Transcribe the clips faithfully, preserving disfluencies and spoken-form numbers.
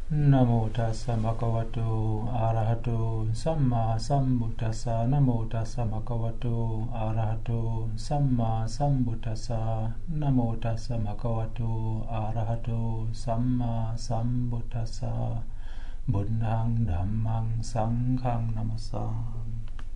Namo tassa bhagavato arahato samma sambuddhassa. Namo tassa bhagavato arahato samma sambuddhassa. Namo tassa bhagavato arahato samma sambuddhassa. Buddhang dhammang sanghang namasami.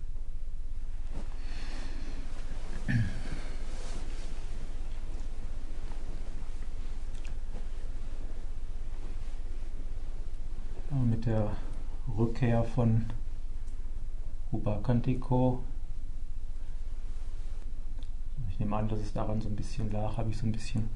Mit der Rückkehr von Ubakantiko, ich nehme an, dass es daran so ein bisschen lag, habe ich so ein bisschen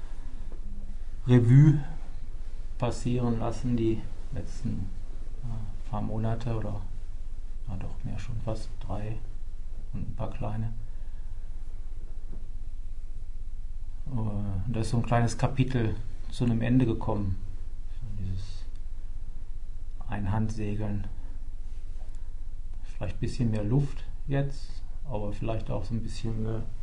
Revue passieren lassen, die letzten äh, paar Monate oder ja doch mehr schon fast drei und ein paar kleine. Und da ist so ein kleines Kapitel zu einem Ende gekommen. Dieses Einhandsegeln. Vielleicht ein bisschen mehr Luft jetzt, aber vielleicht auch so ein bisschen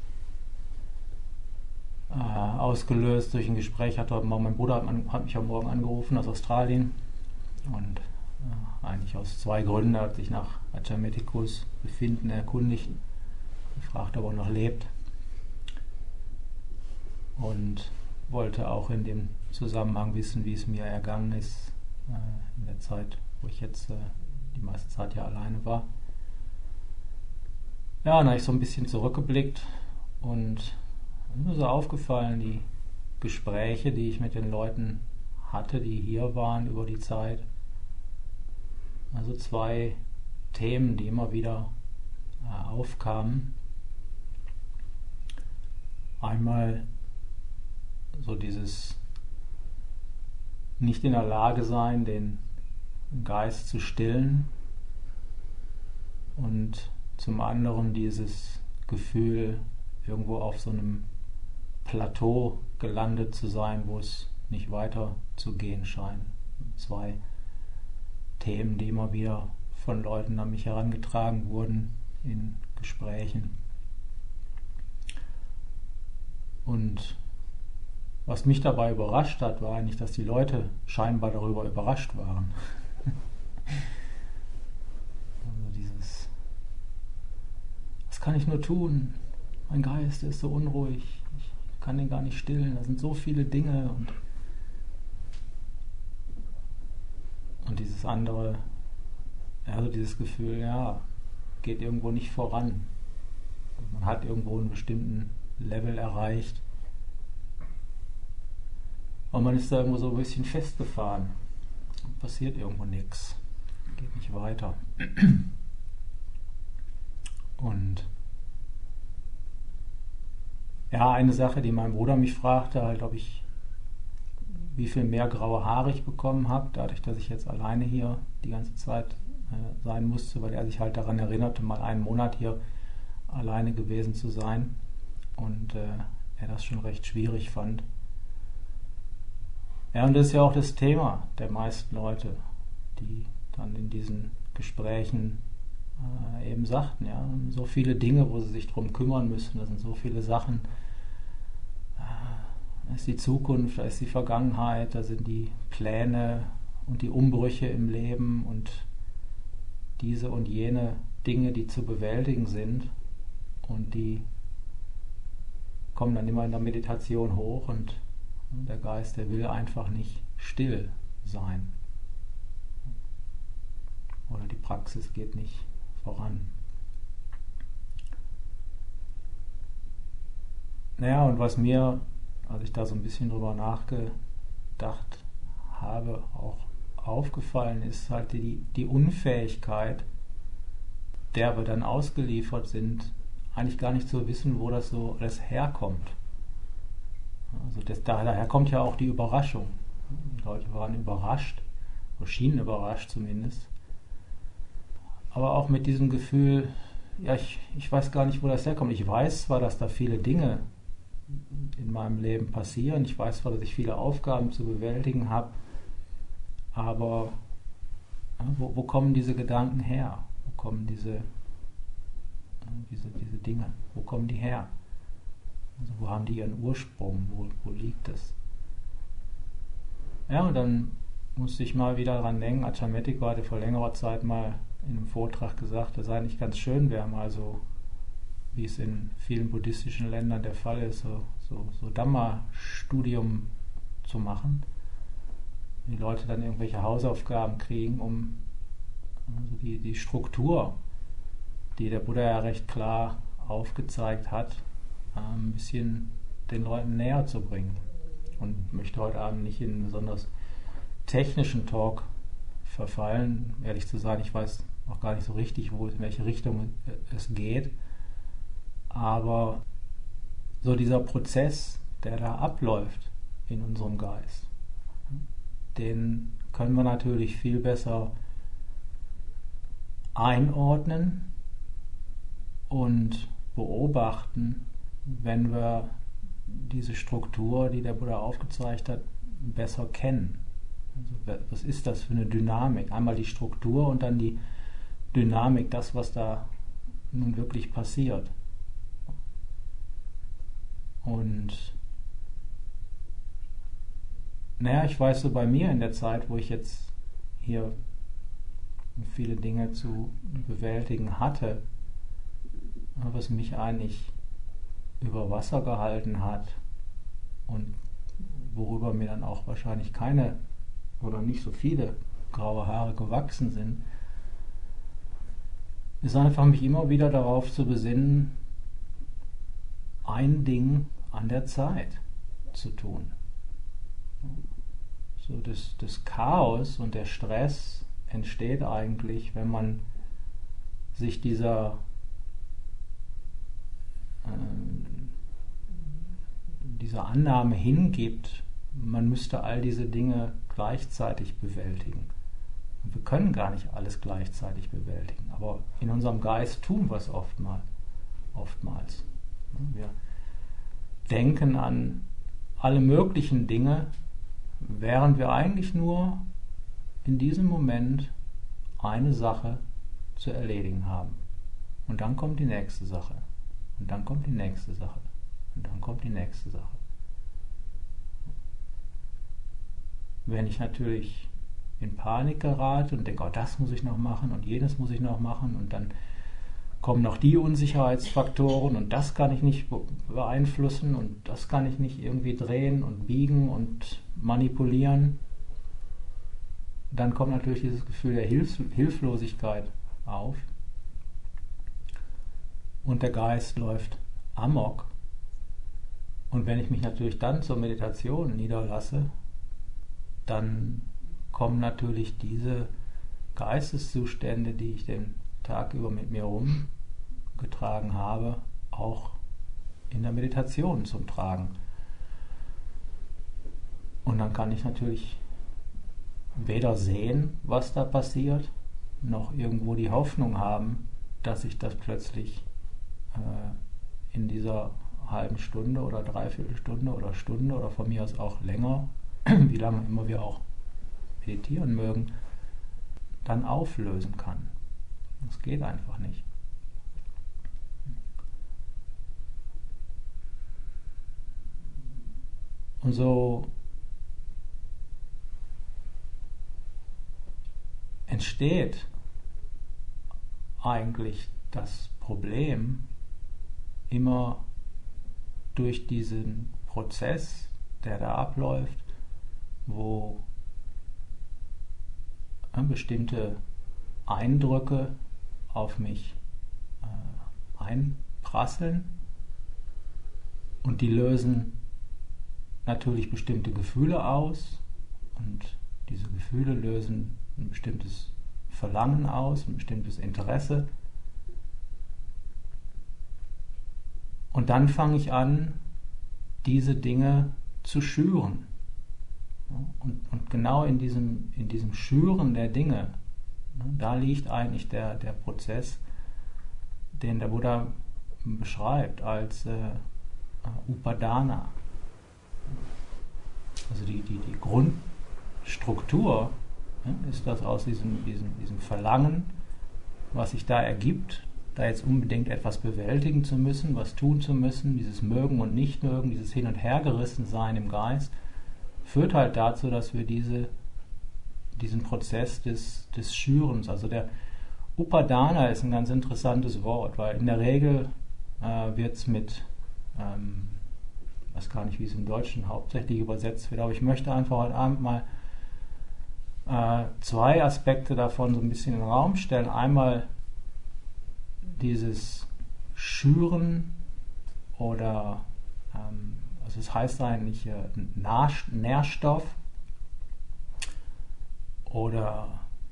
äh, ausgelöst durch ein Gespräch. Hat heute Morgen, mein Bruder hat, hat mich am Morgen angerufen aus Australien und äh, eigentlich aus zwei Gründen. Er hat sich nach Achameticus Befinden erkundigt, gefragt, ob er noch lebt und wollte auch in dem Zusammenhang wissen, wie es mir ergangen ist in der Zeit, wo ich jetzt äh, die meiste Zeit ja alleine war. Ja, dann habe ich so ein bisschen zurückgeblickt und mir ist so aufgefallen, die Gespräche, die ich mit den Leuten hatte, die hier waren über die Zeit. Also zwei Themen, die immer wieder äh, aufkamen. Einmal so dieses nicht in der Lage sein, den Geist zu stillen, und zum anderen dieses Gefühl, irgendwo auf so einem Plateau gelandet zu sein, wo es nicht weiter zu gehen scheint. Zwei Themen, die immer wieder von Leuten an mich herangetragen wurden in Gesprächen. Und was mich dabei überrascht hat, war eigentlich, dass die Leute scheinbar darüber überrascht waren. Also dieses, was kann ich nur tun? Mein Geist ist so unruhig, ich kann den gar nicht stillen, da sind so viele Dinge. Und, und dieses andere, also dieses Gefühl, ja, geht irgendwo nicht voran. Man hat irgendwo einen bestimmten Level erreicht. Und man ist da irgendwo so ein bisschen festgefahren. Passiert irgendwo nichts. Geht nicht weiter. Und ja, eine Sache, die mein Bruder mich fragte, halt, ob ich, wie viel mehr graue Haare ich bekommen habe, dadurch, dass ich jetzt alleine hier die ganze Zeit äh, sein musste, weil er sich halt daran erinnerte, mal einen Monat hier alleine gewesen zu sein. Und äh, er das schon recht schwierig fand. Ja, und das ist ja auch das Thema der meisten Leute, die dann in diesen Gesprächen äh, eben sagten, ja, so viele Dinge, wo sie sich drum kümmern müssen, das sind so viele Sachen, äh, da ist die Zukunft, da ist die Vergangenheit, da sind die Pläne und die Umbrüche im Leben und diese und jene Dinge, die zu bewältigen sind, und die kommen dann immer in der Meditation hoch, und der Geist, der will einfach nicht still sein. Oder die Praxis geht nicht voran. Naja, und was mir, als ich da so ein bisschen drüber nachgedacht habe, auch aufgefallen ist, halt die, die Unfähigkeit, der wir dann ausgeliefert sind, eigentlich gar nicht zu wissen, wo das so alles herkommt. Also das, daher kommt ja auch die Überraschung. Die Leute waren überrascht, oder schienen überrascht zumindest. Aber auch mit diesem Gefühl, ja, ich, ich weiß gar nicht, wo das herkommt. Ich weiß zwar, dass da viele Dinge in meinem Leben passieren. Ich weiß zwar, dass ich viele Aufgaben zu bewältigen habe. Aber ja, wo, wo kommen diese Gedanken her? Wo kommen diese, diese, diese Dinge? Wo kommen die her? Also wo haben die ihren Ursprung? Wo, wo liegt es? Ja, und dann musste ich mal wieder dran denken, Achametiko hatte vor längerer Zeit mal in einem Vortrag gesagt, dass es eigentlich ganz schön wäre, mal so, wie es in vielen buddhistischen Ländern der Fall ist, so, so, so Dhamma-Studium zu machen. Die Leute dann irgendwelche Hausaufgaben kriegen, um also die, die Struktur, die der Buddha ja recht klar aufgezeigt hat, ein bisschen den Leuten näher zu bringen. Und möchte heute Abend nicht in einen besonders technischen Talk verfallen. Ehrlich zu sein, ich weiß auch gar nicht so richtig, wo, in welche Richtung es geht. Aber so dieser Prozess, der da abläuft in unserem Geist, den können wir natürlich viel besser einordnen und beobachten, wenn wir diese Struktur, die der Buddha aufgezeigt hat, besser kennen. Also, was ist das für eine Dynamik? Einmal die Struktur und dann die Dynamik, das, was da nun wirklich passiert. Und naja, ich weiß so bei mir in der Zeit, wo ich jetzt hier viele Dinge zu bewältigen hatte, was mich eigentlich über Wasser gehalten hat und worüber mir dann auch wahrscheinlich keine oder nicht so viele graue Haare gewachsen sind, ist einfach mich immer wieder darauf zu besinnen, ein Ding an der Zeit zu tun. So das, das Chaos und der Stress entsteht eigentlich, wenn man sich dieser äh, dieser Annahme hingibt, man müsste all diese Dinge gleichzeitig bewältigen. Und wir können gar nicht alles gleichzeitig bewältigen, aber in unserem Geist tun wir es oftmals. oftmals. Wir denken an alle möglichen Dinge, während wir eigentlich nur in diesem Moment eine Sache zu erledigen haben. Und dann kommt die nächste Sache. Und dann kommt die nächste Sache. Und dann kommt die nächste Sache. Wenn ich natürlich in Panik gerate und denke, oh, das muss ich noch machen und jenes muss ich noch machen und dann kommen noch die Unsicherheitsfaktoren und das kann ich nicht beeinflussen und das kann ich nicht irgendwie drehen und biegen und manipulieren, dann kommt natürlich dieses Gefühl der Hilf- Hilflosigkeit auf und der Geist läuft amok. Und wenn ich mich natürlich dann zur Meditation niederlasse, dann kommen natürlich diese Geisteszustände, die ich den Tag über mit mir rumgetragen habe, auch in der Meditation zum Tragen. Und dann kann ich natürlich weder sehen, was da passiert, noch irgendwo die Hoffnung haben, dass ich das plötzlich äh, in dieser halben Stunde oder Dreiviertelstunde oder Stunde oder von mir aus auch länger, wie lange immer wir auch meditieren mögen, dann auflösen kann. Das geht einfach nicht. Und so entsteht eigentlich das Problem immer durch diesen Prozess, der da abläuft, wo bestimmte Eindrücke auf mich äh, einprasseln und die lösen natürlich bestimmte Gefühle aus und diese Gefühle lösen ein bestimmtes Verlangen aus, ein bestimmtes Interesse und dann fange ich an, diese Dinge zu schüren. Und, und genau in diesem, in diesem Schüren der Dinge, da liegt eigentlich der, der Prozess, den der Buddha beschreibt als äh, Upadana. Also die, die, die Grundstruktur ja, ist das aus diesem, diesem, diesem Verlangen, was sich da ergibt, da jetzt unbedingt etwas bewältigen zu müssen, was tun zu müssen, dieses Mögen und Nichtmögen, dieses Hin- und Hergerissensein im Geist, führt halt dazu, dass wir diese diesen Prozess des, des Schürens. Also der Upadana ist ein ganz interessantes Wort, weil in der Regel äh, wird es mit, ähm, ich weiß gar nicht, wie es im Deutschen hauptsächlich übersetzt wird, aber ich möchte einfach heute Abend mal äh, zwei Aspekte davon so ein bisschen in den Raum stellen. Einmal dieses Schüren oder, ähm, also es heißt eigentlich äh, Nährstoff oder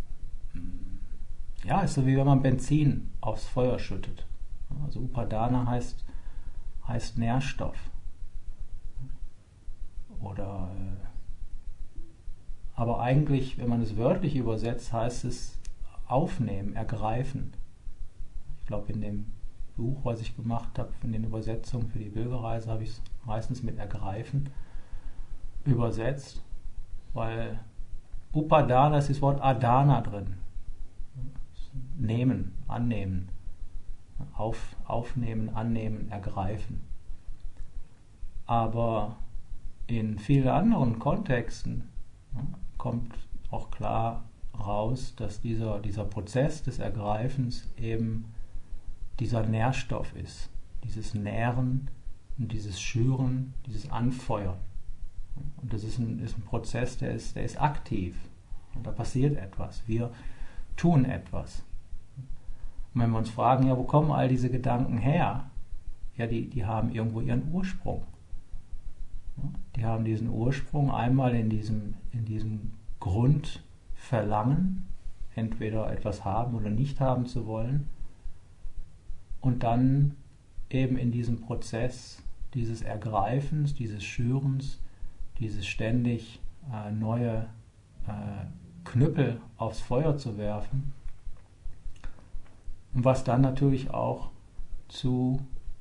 ja, ist so wie wenn man Benzin aufs Feuer schüttet. Also Upadana heißt, heißt Nährstoff. Oder, äh, aber eigentlich, wenn man es wörtlich übersetzt, heißt es aufnehmen, ergreifen. Ich glaube, in dem Buch, was ich gemacht habe, in den Übersetzungen für die Pilgerreise, habe ich es meistens mit ergreifen übersetzt, weil Upadana ist das Wort Adana drin. Nehmen, annehmen, auf, aufnehmen, annehmen, ergreifen. Aber in vielen anderen Kontexten ja, kommt auch klar raus, dass dieser, dieser Prozess des Ergreifens eben dieser Nährstoff ist. Dieses Nähren und dieses Schüren, dieses Anfeuern. Und das ist ein, ist ein Prozess, der ist, der ist aktiv. Und da passiert etwas. Wir tun etwas. Und wenn wir uns fragen, ja, wo kommen all diese Gedanken her? Ja, die, die haben irgendwo ihren Ursprung. Die haben diesen Ursprung einmal in diesem, in diesem Grundverlangen, entweder etwas haben oder nicht haben zu wollen, und dann eben in diesem Prozess dieses Ergreifens, dieses Schürens, dieses ständig äh, neue äh, Knüppel aufs Feuer zu werfen, was dann natürlich auch zu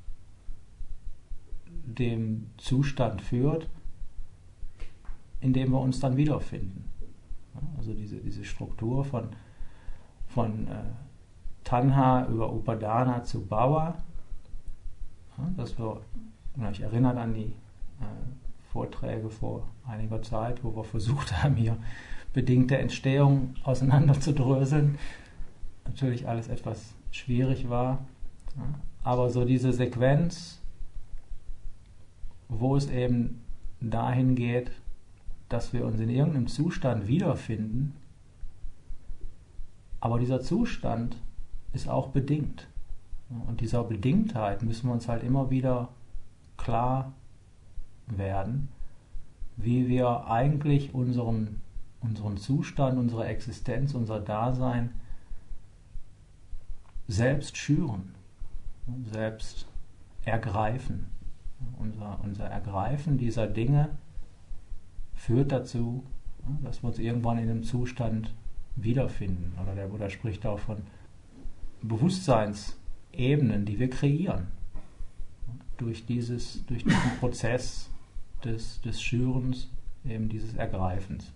dem Zustand führt, in dem wir uns dann wiederfinden. Also diese, diese Struktur von, von äh, Tanha über Upadana zu Bhava, dass wir, ich erinnere an die äh, Vorträge vor einiger Zeit, wo wir versucht haben, hier bedingte Entstehung auseinanderzudröseln. Natürlich alles etwas schwierig war, aber so diese Sequenz, wo es eben dahin geht, dass wir uns in irgendeinem Zustand wiederfinden, aber dieser Zustand ist auch bedingt. Und dieser Bedingtheit müssen wir uns halt immer wieder klar werden, wie wir eigentlich unseren, unseren Zustand, unsere Existenz, unser Dasein selbst schüren, selbst ergreifen. Unser, unser Ergreifen dieser Dinge führt dazu, dass wir uns irgendwann in einem Zustand wiederfinden. Oder der Buddha spricht auch von Bewusstseinsebenen, die wir kreieren. Durch, dieses, durch diesen Prozess des, des Schürens, eben dieses Ergreifens.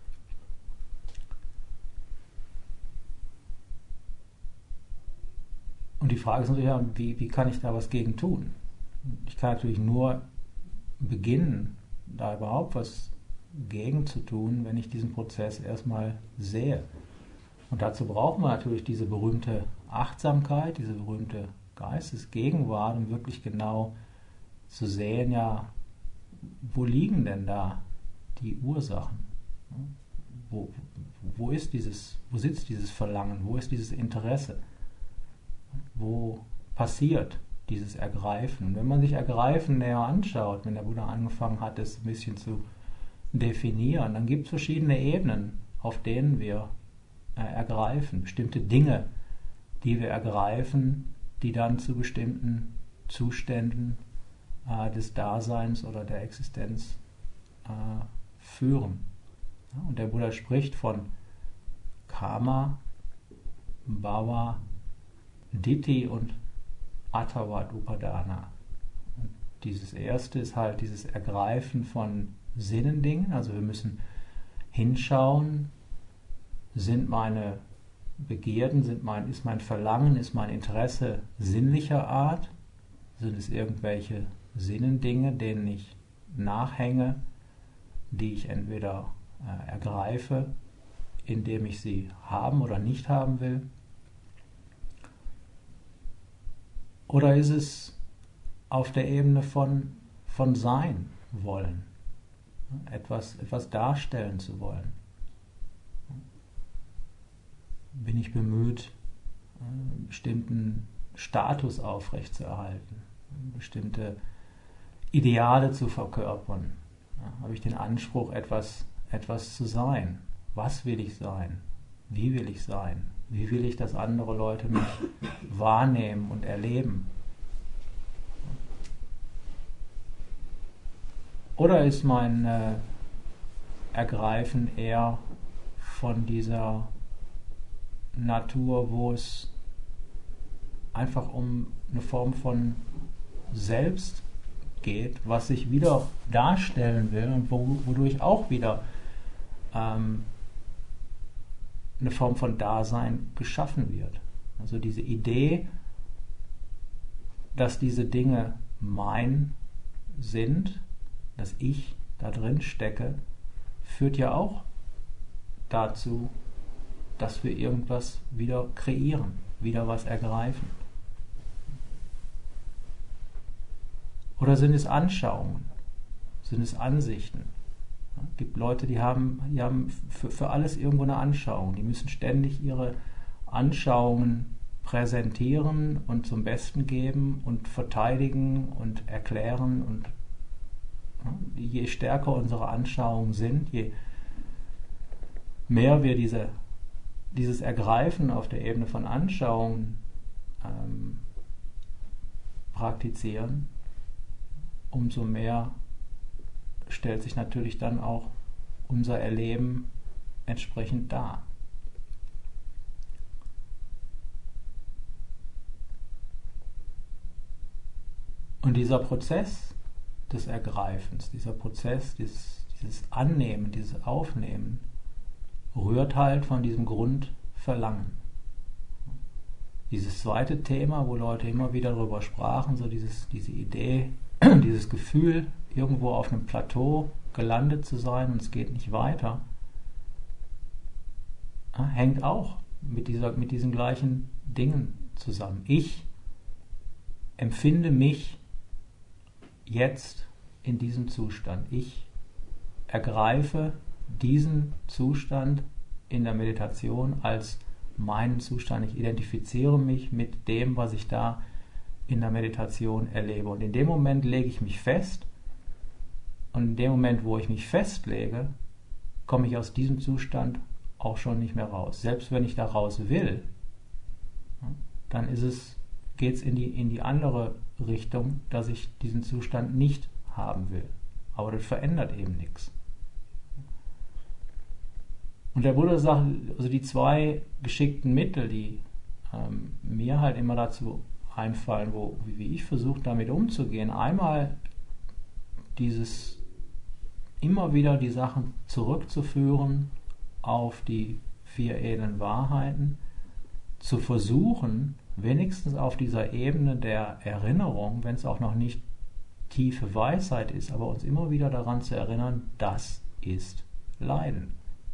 Und die Frage ist natürlich, wie, wie kann ich da was gegen tun? Ich kann natürlich nur beginnen, da überhaupt was gegen zu tun, wenn ich diesen Prozess erstmal sehe. Und dazu brauchen wir natürlich diese berühmte Achtsamkeit, diese berühmte Geistesgegenwart, um wirklich genau zu sehen, ja, wo liegen denn da die Ursachen? Wo, wo ist dieses, wo sitzt dieses Verlangen? Wo ist dieses Interesse? Wo passiert dieses Ergreifen? Und wenn man sich Ergreifen näher anschaut, wenn der Buddha angefangen hat, es ein bisschen zu definieren, dann gibt es verschiedene Ebenen, auf denen wir äh, ergreifen, bestimmte Dinge, die wir ergreifen, die dann zu bestimmten Zuständen äh, des Daseins oder der Existenz äh, führen. Ja, und der Buddha spricht von Kama, Bhava, Ditthi und Attavad Upadana. Und dieses erste ist halt dieses Ergreifen von Sinnendingen, also wir müssen hinschauen, sind meine Begierden, sind mein, ist mein Verlangen, ist mein Interesse sinnlicher Art, sind es irgendwelche Sinnendinge, denen ich nachhänge, die ich entweder äh, ergreife indem ich sie haben oder nicht haben will? Oder ist es auf der Ebene von, von Sein wollen, etwas, etwas darstellen zu wollen? Bin ich bemüht, einen bestimmten Status aufrechtzuerhalten, bestimmte Ideale zu verkörpern? Ja, habe ich den Anspruch, etwas, etwas zu sein? Was will ich sein? Wie will ich sein? Wie will ich, dass andere Leute mich wahrnehmen und erleben? Oder ist mein äh, Ergreifen eher von dieser Natur, wo es einfach um eine Form von Selbst geht, was sich wieder darstellen will und wo, wodurch auch wieder ähm, eine Form von Dasein geschaffen wird. Also diese Idee, dass diese Dinge mein sind, dass ich da drin stecke, führt ja auch dazu, dass wir irgendwas wieder kreieren, wieder was ergreifen. Oder sind es Anschauungen? Sind es Ansichten? Es gibt Leute, die haben, die haben für, für alles irgendwo eine Anschauung. Die müssen ständig ihre Anschauungen präsentieren und zum Besten geben und verteidigen und erklären. Und je stärker unsere Anschauungen sind, je mehr wir diese, dieses Ergreifen auf der Ebene von Anschauungen ähm, praktizieren, umso mehr stellt sich natürlich dann auch unser Erleben entsprechend dar. Und dieser Prozess des Ergreifens, dieser Prozess, dieses, dieses Annehmen, dieses Aufnehmen, rührt halt von diesem Grundverlangen. Dieses zweite Thema, wo Leute immer wieder darüber sprachen, so dieses, diese Idee, dieses Gefühl, irgendwo auf einem Plateau gelandet zu sein und es geht nicht weiter, hängt auch mit, dieser, mit diesen gleichen Dingen zusammen. Ich empfinde mich jetzt in diesem Zustand. Ich ergreife diesen Zustand in der Meditation als meinen Zustand. Ich identifiziere mich mit dem, was ich da in der Meditation erlebe. Und in dem Moment lege ich mich fest. Und in dem Moment, wo ich mich festlege, komme ich aus diesem Zustand auch schon nicht mehr raus. Selbst wenn ich da raus will, dann ist es, geht es in die, in die andere Richtung, dass ich diesen Zustand nicht haben will. Aber das verändert eben nichts. Und der Buddha sagt, also die zwei geschickten Mittel, die ähm, mir halt immer dazu einfallen, wo, wie ich versuche damit umzugehen, einmal dieses immer wieder die Sachen zurückzuführen auf die vier edlen Wahrheiten, zu versuchen, wenigstens auf dieser Ebene der Erinnerung, wenn es auch noch nicht tiefe Weisheit ist, aber uns immer wieder daran zu erinnern, das ist Leiden.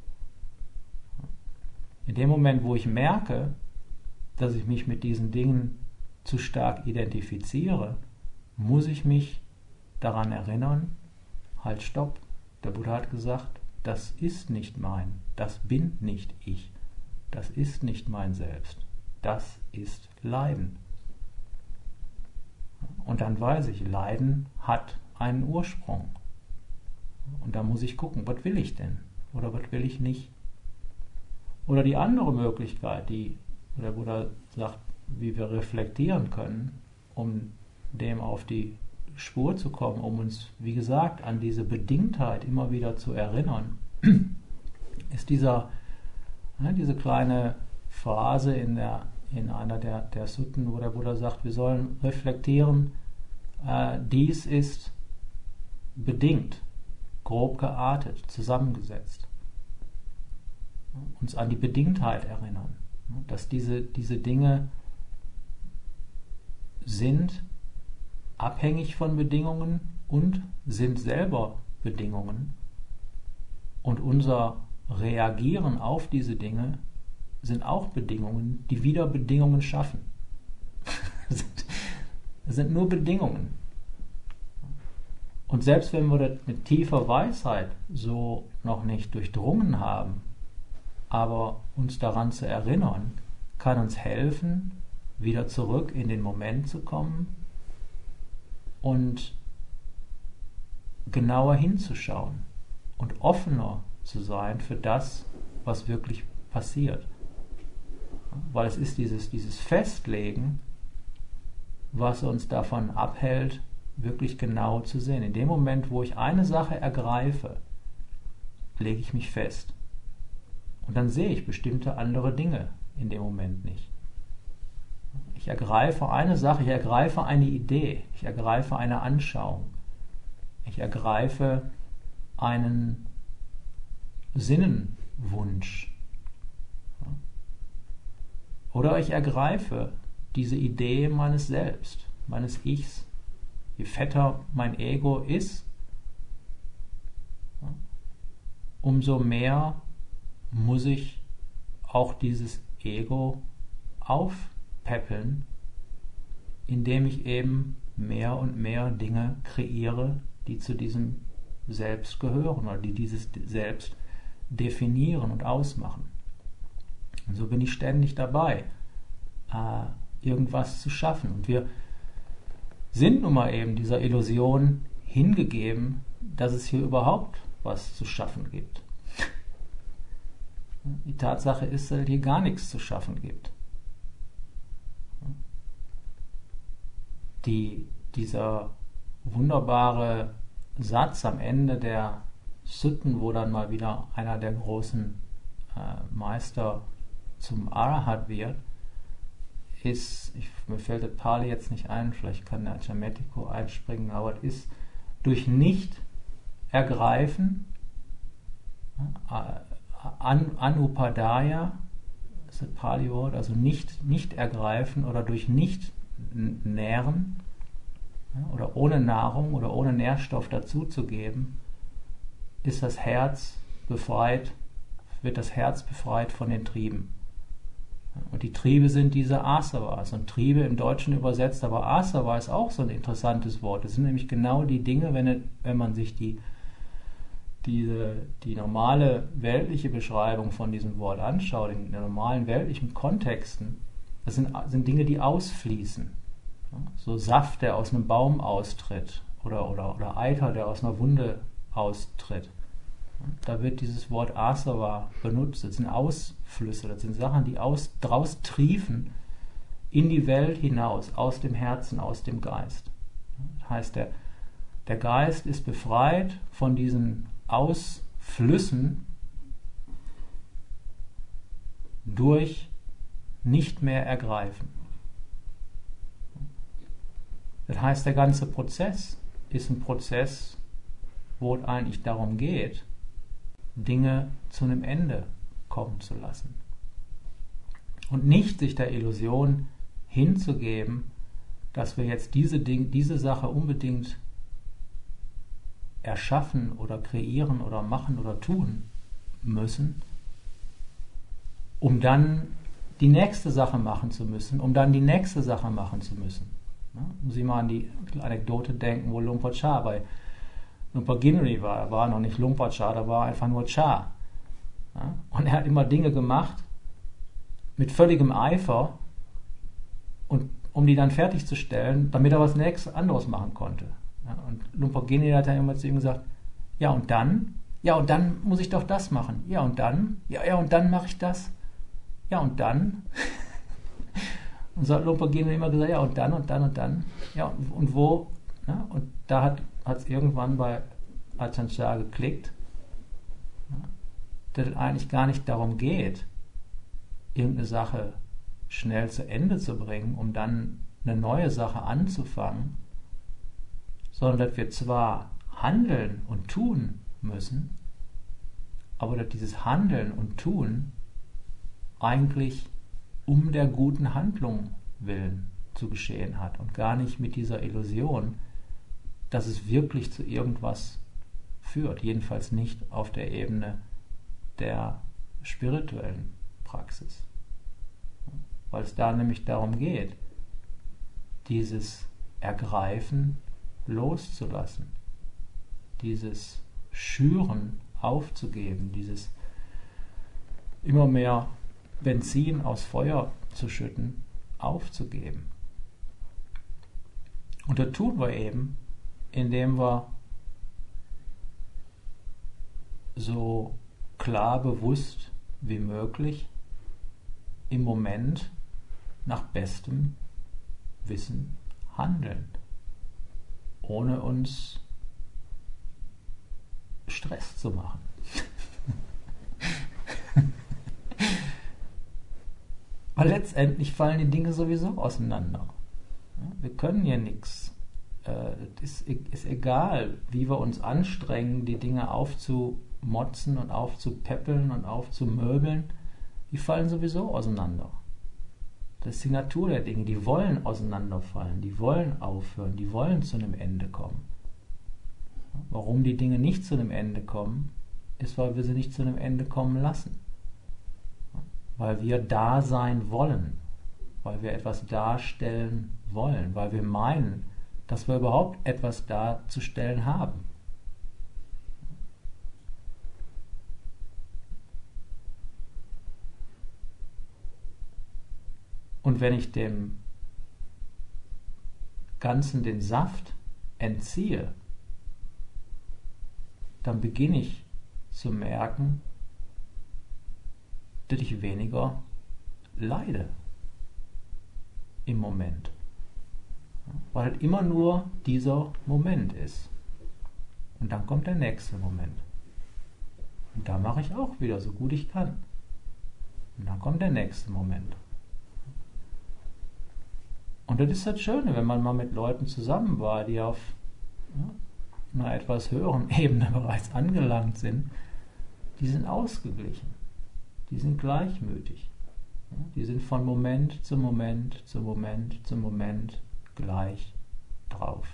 In dem Moment, wo ich merke, dass ich mich mit diesen Dingen zu stark identifiziere, muss ich mich daran erinnern, halt stopp, der Buddha hat gesagt, das ist nicht mein, das bin nicht ich, das ist nicht mein Selbst, das ist Leiden. Und dann weiß ich, Leiden hat einen Ursprung. Und da muss ich gucken, was will ich denn oder was will ich nicht. Oder die andere Möglichkeit, die der Buddha sagt, wie wir reflektieren können, um dem auf die Spur zu kommen, um uns, wie gesagt, an diese Bedingtheit immer wieder zu erinnern, ist dieser, ne, diese kleine Phrase in, der, in einer der, der Sutten, wo der Buddha sagt, wir sollen reflektieren, äh, dies ist bedingt, grob geartet, zusammengesetzt. Uns an die Bedingtheit erinnern, dass diese, diese Dinge sind abhängig von Bedingungen und sind selber Bedingungen und unser Reagieren auf diese Dinge sind auch Bedingungen, die wieder Bedingungen schaffen. Es sind nur Bedingungen. Und selbst wenn wir das mit tiefer Weisheit so noch nicht durchdrungen haben, aber uns daran zu erinnern, kann uns helfen, wieder zurück in den Moment zu kommen und genauer hinzuschauen und offener zu sein für das, was wirklich passiert. Weil es ist dieses, dieses Festlegen, was uns davon abhält, wirklich genau zu sehen. In dem Moment, wo ich eine Sache ergreife, lege ich mich fest. Und dann sehe ich bestimmte andere Dinge in dem Moment nicht. Ich ergreife eine Sache, ich ergreife eine Idee, ich ergreife eine Anschauung, ich ergreife einen Sinnenwunsch. Oder ich ergreife diese Idee meines Selbst, meines Ichs. Je fetter mein Ego ist, umso mehr muss ich auch dieses Ego aufpäppeln, indem ich eben mehr und mehr Dinge kreiere, die zu diesem Selbst gehören oder die dieses Selbst definieren und ausmachen. Und so bin ich ständig dabei, äh, irgendwas zu schaffen. Und wir sind nun mal eben dieser Illusion hingegeben, dass es hier überhaupt was zu schaffen gibt. Die Tatsache ist, dass es hier gar nichts zu schaffen gibt. Die, dieser wunderbare Satz am Ende der Sutten, wo dann mal wieder einer der großen äh, Meister zum Arahat wird, ist, ich, mir fällt der Pali jetzt nicht ein, vielleicht kann der Achametiko einspringen, aber es ist durch Nicht-Ergreifen, äh, an, Anupadaya, das ist das Pali-Wort, also nicht, nicht ergreifen oder durch Nicht-Nähren, ja, oder ohne Nahrung oder ohne Nährstoff dazuzugeben, ist das Herz befreit, wird das Herz befreit von den Trieben. Und die Triebe sind diese Asavas. Und Triebe im Deutschen übersetzt, aber Asava ist auch so ein interessantes Wort. Das sind nämlich genau die Dinge, wenn, wenn man sich die, diese, die normale weltliche Beschreibung von diesem Wort anschaut, in den normalen weltlichen Kontexten, das sind, sind Dinge, die ausfließen. So Saft, der aus einem Baum austritt, oder, oder, oder Eiter, der aus einer Wunde austritt. Da wird dieses Wort Asava benutzt. Das sind Ausflüsse, das sind Sachen, die aus, draus triefen in die Welt hinaus, aus dem Herzen, aus dem Geist. Das heißt, der, der Geist ist befreit von diesen Ausflüssen durch nicht mehr ergreifen. Das heißt, der ganze Prozess ist ein Prozess, wo es eigentlich darum geht, Dinge zu einem Ende kommen zu lassen. Und nicht sich der Illusion hinzugeben, dass wir jetzt diese, Ding, diese Sache unbedingt erschaffen oder kreieren oder machen oder tun müssen, um dann die nächste Sache machen zu müssen, um dann die nächste Sache machen zu müssen. Ja, muss ich mal an die Anekdote denken, wo Luang Por Chah bei Luang Ginri war. Er war noch nicht Luang Por Chah, da war einfach nur Cha. Ja, und er hat immer Dinge gemacht mit völligem Eifer, und um die dann fertigzustellen, damit er was nächstes anderes machen konnte. Ja, und Luang Por Ginri hat dann immer zu ihm gesagt, ja und dann? Ja und dann muss ich doch das machen. Ja und dann? Ja, ja und dann mache ich das. Ja und dann? Und so hat Luang Por Ginri immer gesagt, ja und dann und dann und dann. Ja und, und wo? Ja, und da hat es irgendwann bei Ajahn Chah geklickt, ja, dass es eigentlich gar nicht darum geht, irgendeine Sache schnell zu Ende zu bringen, um dann eine neue Sache anzufangen, sondern dass wir zwar handeln und tun müssen, aber dass dieses Handeln und Tun eigentlich um der guten Handlung willen zu geschehen hat und gar nicht mit dieser Illusion, dass es wirklich zu irgendwas führt. Jedenfalls nicht auf der Ebene der spirituellen Praxis. Weil es da nämlich darum geht, dieses Ergreifen loszulassen, dieses Schüren aufzugeben, dieses immer mehr Benzin aufs Feuer zu schütten, aufzugeben. Und das tun wir eben, indem wir so klar bewusst wie möglich im Moment nach bestem Wissen handeln, ohne uns Stress zu machen. Weil letztendlich fallen die Dinge sowieso auseinander. Wir können hier nichts. Es ist egal, wie wir uns anstrengen, die Dinge aufzumotzen und aufzupäppeln und aufzumöbeln, die fallen sowieso auseinander. Das ist die Natur der Dinge, die wollen auseinanderfallen, die wollen aufhören, die wollen zu einem Ende kommen. Warum die Dinge nicht zu einem Ende kommen, ist, weil wir sie nicht zu einem Ende kommen lassen. Weil wir da sein wollen, weil wir etwas darstellen wollen, weil wir meinen, dass wir überhaupt etwas darzustellen haben. Und wenn ich dem Ganzen den Saft entziehe, dann beginne ich zu merken, dass ich weniger leide im Moment. Weil halt immer nur dieser Moment ist. Und dann kommt der nächste Moment. Und da mache ich auch wieder so gut ich kann. Und dann kommt der nächste Moment. Und das ist das Schöne, wenn man mal mit Leuten zusammen war, die auf ja, einer etwas höheren Ebene bereits angelangt sind, die sind ausgeglichen, die sind gleichmütig. Ja, die sind von Moment zu Moment zu Moment zu Moment gleich drauf.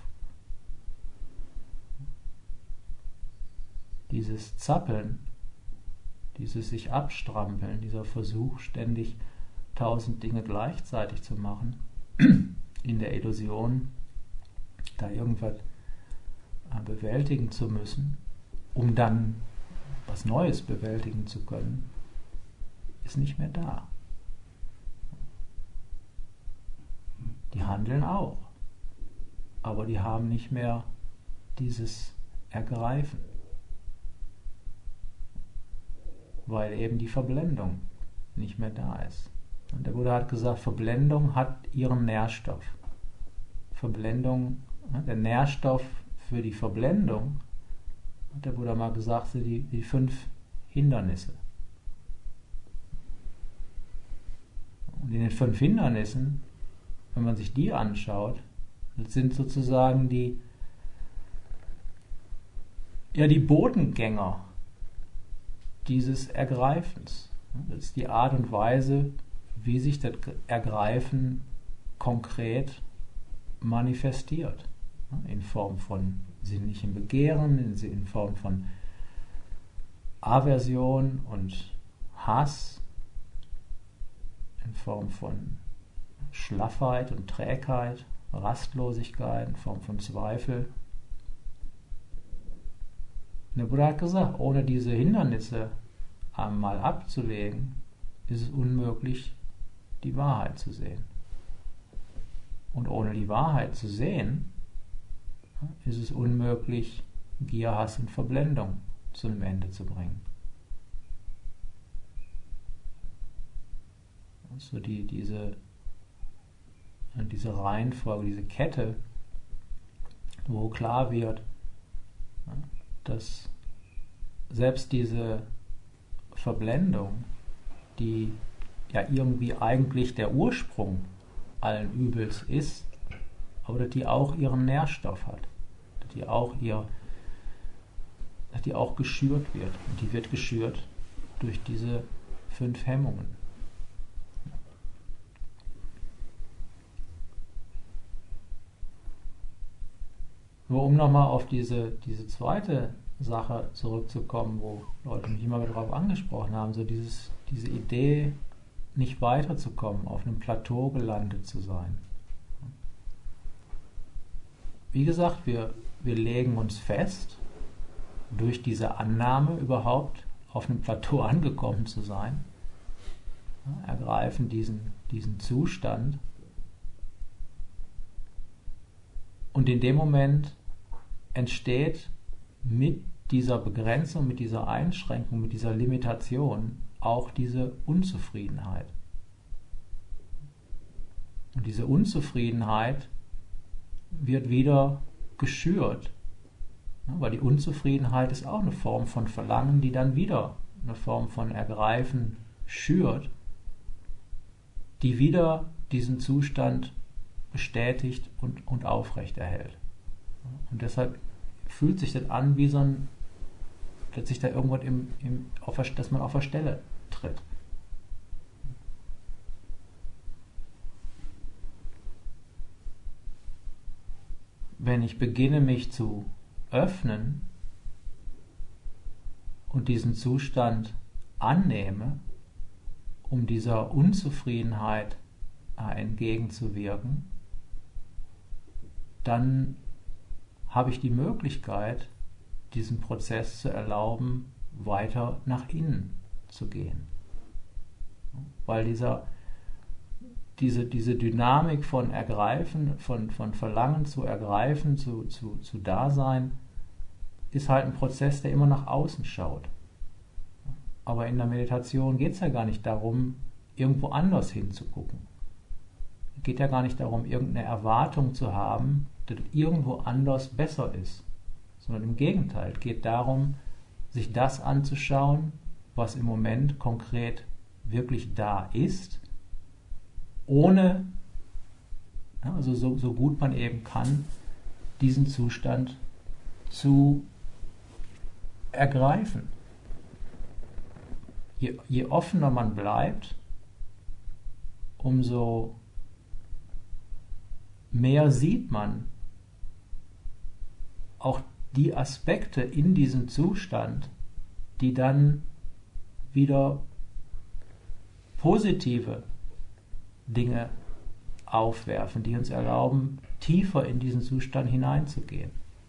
Dieses Zappeln, dieses sich abstrampeln, dieser Versuch, ständig tausend Dinge gleichzeitig zu machen, in der Illusion, da irgendwas bewältigen zu müssen, um dann was Neues bewältigen zu können, ist nicht mehr da. Die handeln auch, aber die haben nicht mehr dieses Ergreifen, weil eben die Verblendung nicht mehr da ist. Und der Buddha hat gesagt, Verblendung hat ihren Nährstoff. Verblendung, der Nährstoff für die Verblendung, hat der Buddha mal gesagt, sind die, die fünf Hindernisse. Und in den fünf Hindernissen, wenn man sich die anschaut, das sind sozusagen die, ja, die Bodengänger dieses Ergreifens. Das ist die Art und Weise, wie sich das Ergreifen konkret manifestiert. In Form von sinnlichem Begehren, in Form von Aversion und Hass, in Form von Schlaffheit und Trägheit, Rastlosigkeit, in Form von Zweifel. Und der Buddha hat gesagt, ohne diese Hindernisse einmal abzulegen, ist es unmöglich, die Wahrheit zu sehen. Und ohne die Wahrheit zu sehen, ist es unmöglich, Gier, Hass und Verblendung zu einem Ende zu bringen. Also die, diese, diese Reihenfolge, diese Kette, wo klar wird, dass selbst diese Verblendung, die ja irgendwie eigentlich der Ursprung allen Übels ist, aber dass die auch ihren Nährstoff hat, dass die auch ihr, dass die auch geschürt wird. Und die wird geschürt durch diese fünf Hemmungen. Nur um nochmal auf diese, diese zweite Sache zurückzukommen, wo Leute mich immer wieder darauf angesprochen haben, so dieses, diese Idee, nicht weiterzukommen, auf einem Plateau gelandet zu sein. Wie gesagt, wir, wir legen uns fest, durch diese Annahme überhaupt auf einem Plateau angekommen zu sein, ergreifen diesen, diesen Zustand und in dem Moment entsteht mit dieser Begrenzung, mit dieser Einschränkung, mit dieser Limitation auch diese Unzufriedenheit. Und diese Unzufriedenheit wird wieder geschürt, weil die Unzufriedenheit ist auch eine Form von Verlangen, die dann wieder eine Form von Ergreifen schürt, die wieder diesen Zustand bestätigt und, und aufrechterhält. Und deshalb fühlt sich das an wie so ein, plötzlich da irgendwas im, im, auf der, dass man auf der Stelle tritt. Wenn ich beginne, mich zu öffnen und diesen Zustand annehme, um dieser Unzufriedenheit äh, entgegenzuwirken, dann habe ich die Möglichkeit, diesen Prozess zu erlauben, weiter nach innen zu gehen. Weil dieser, diese, diese Dynamik von Ergreifen, von, von Verlangen zu Ergreifen, zu, zu, zu Dasein, ist halt ein Prozess, der immer nach außen schaut. Aber in der Meditation geht es ja gar nicht darum, irgendwo anders hinzugucken. Es geht ja gar nicht darum, irgendeine Erwartung zu haben, dass irgendwo anders besser ist. Sondern im Gegenteil, es geht darum, sich das anzuschauen, was im Moment konkret wirklich da ist, ohne, ja, also so, so gut man eben kann, diesen Zustand zu ergreifen. Je, je offener man bleibt, umso mehr sieht man auch die Aspekte in diesem Zustand, die dann wieder positive Dinge aufwerfen, die uns erlauben, tiefer in diesen Zustand hineinzugehen.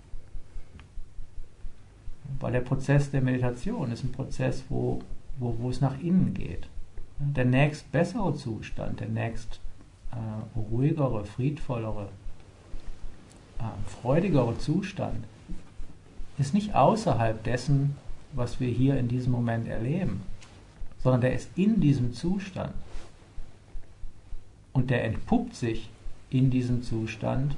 Weil der Prozess der Meditation ist ein Prozess, wo, wo, wo es nach innen geht. Der nächst bessere Zustand, der nächst äh, ruhigere, friedvollere, äh, freudigere Zustand ist nicht außerhalb dessen, was wir hier in diesem Moment erleben, sondern der ist in diesem Zustand. Und der entpuppt sich in diesem Zustand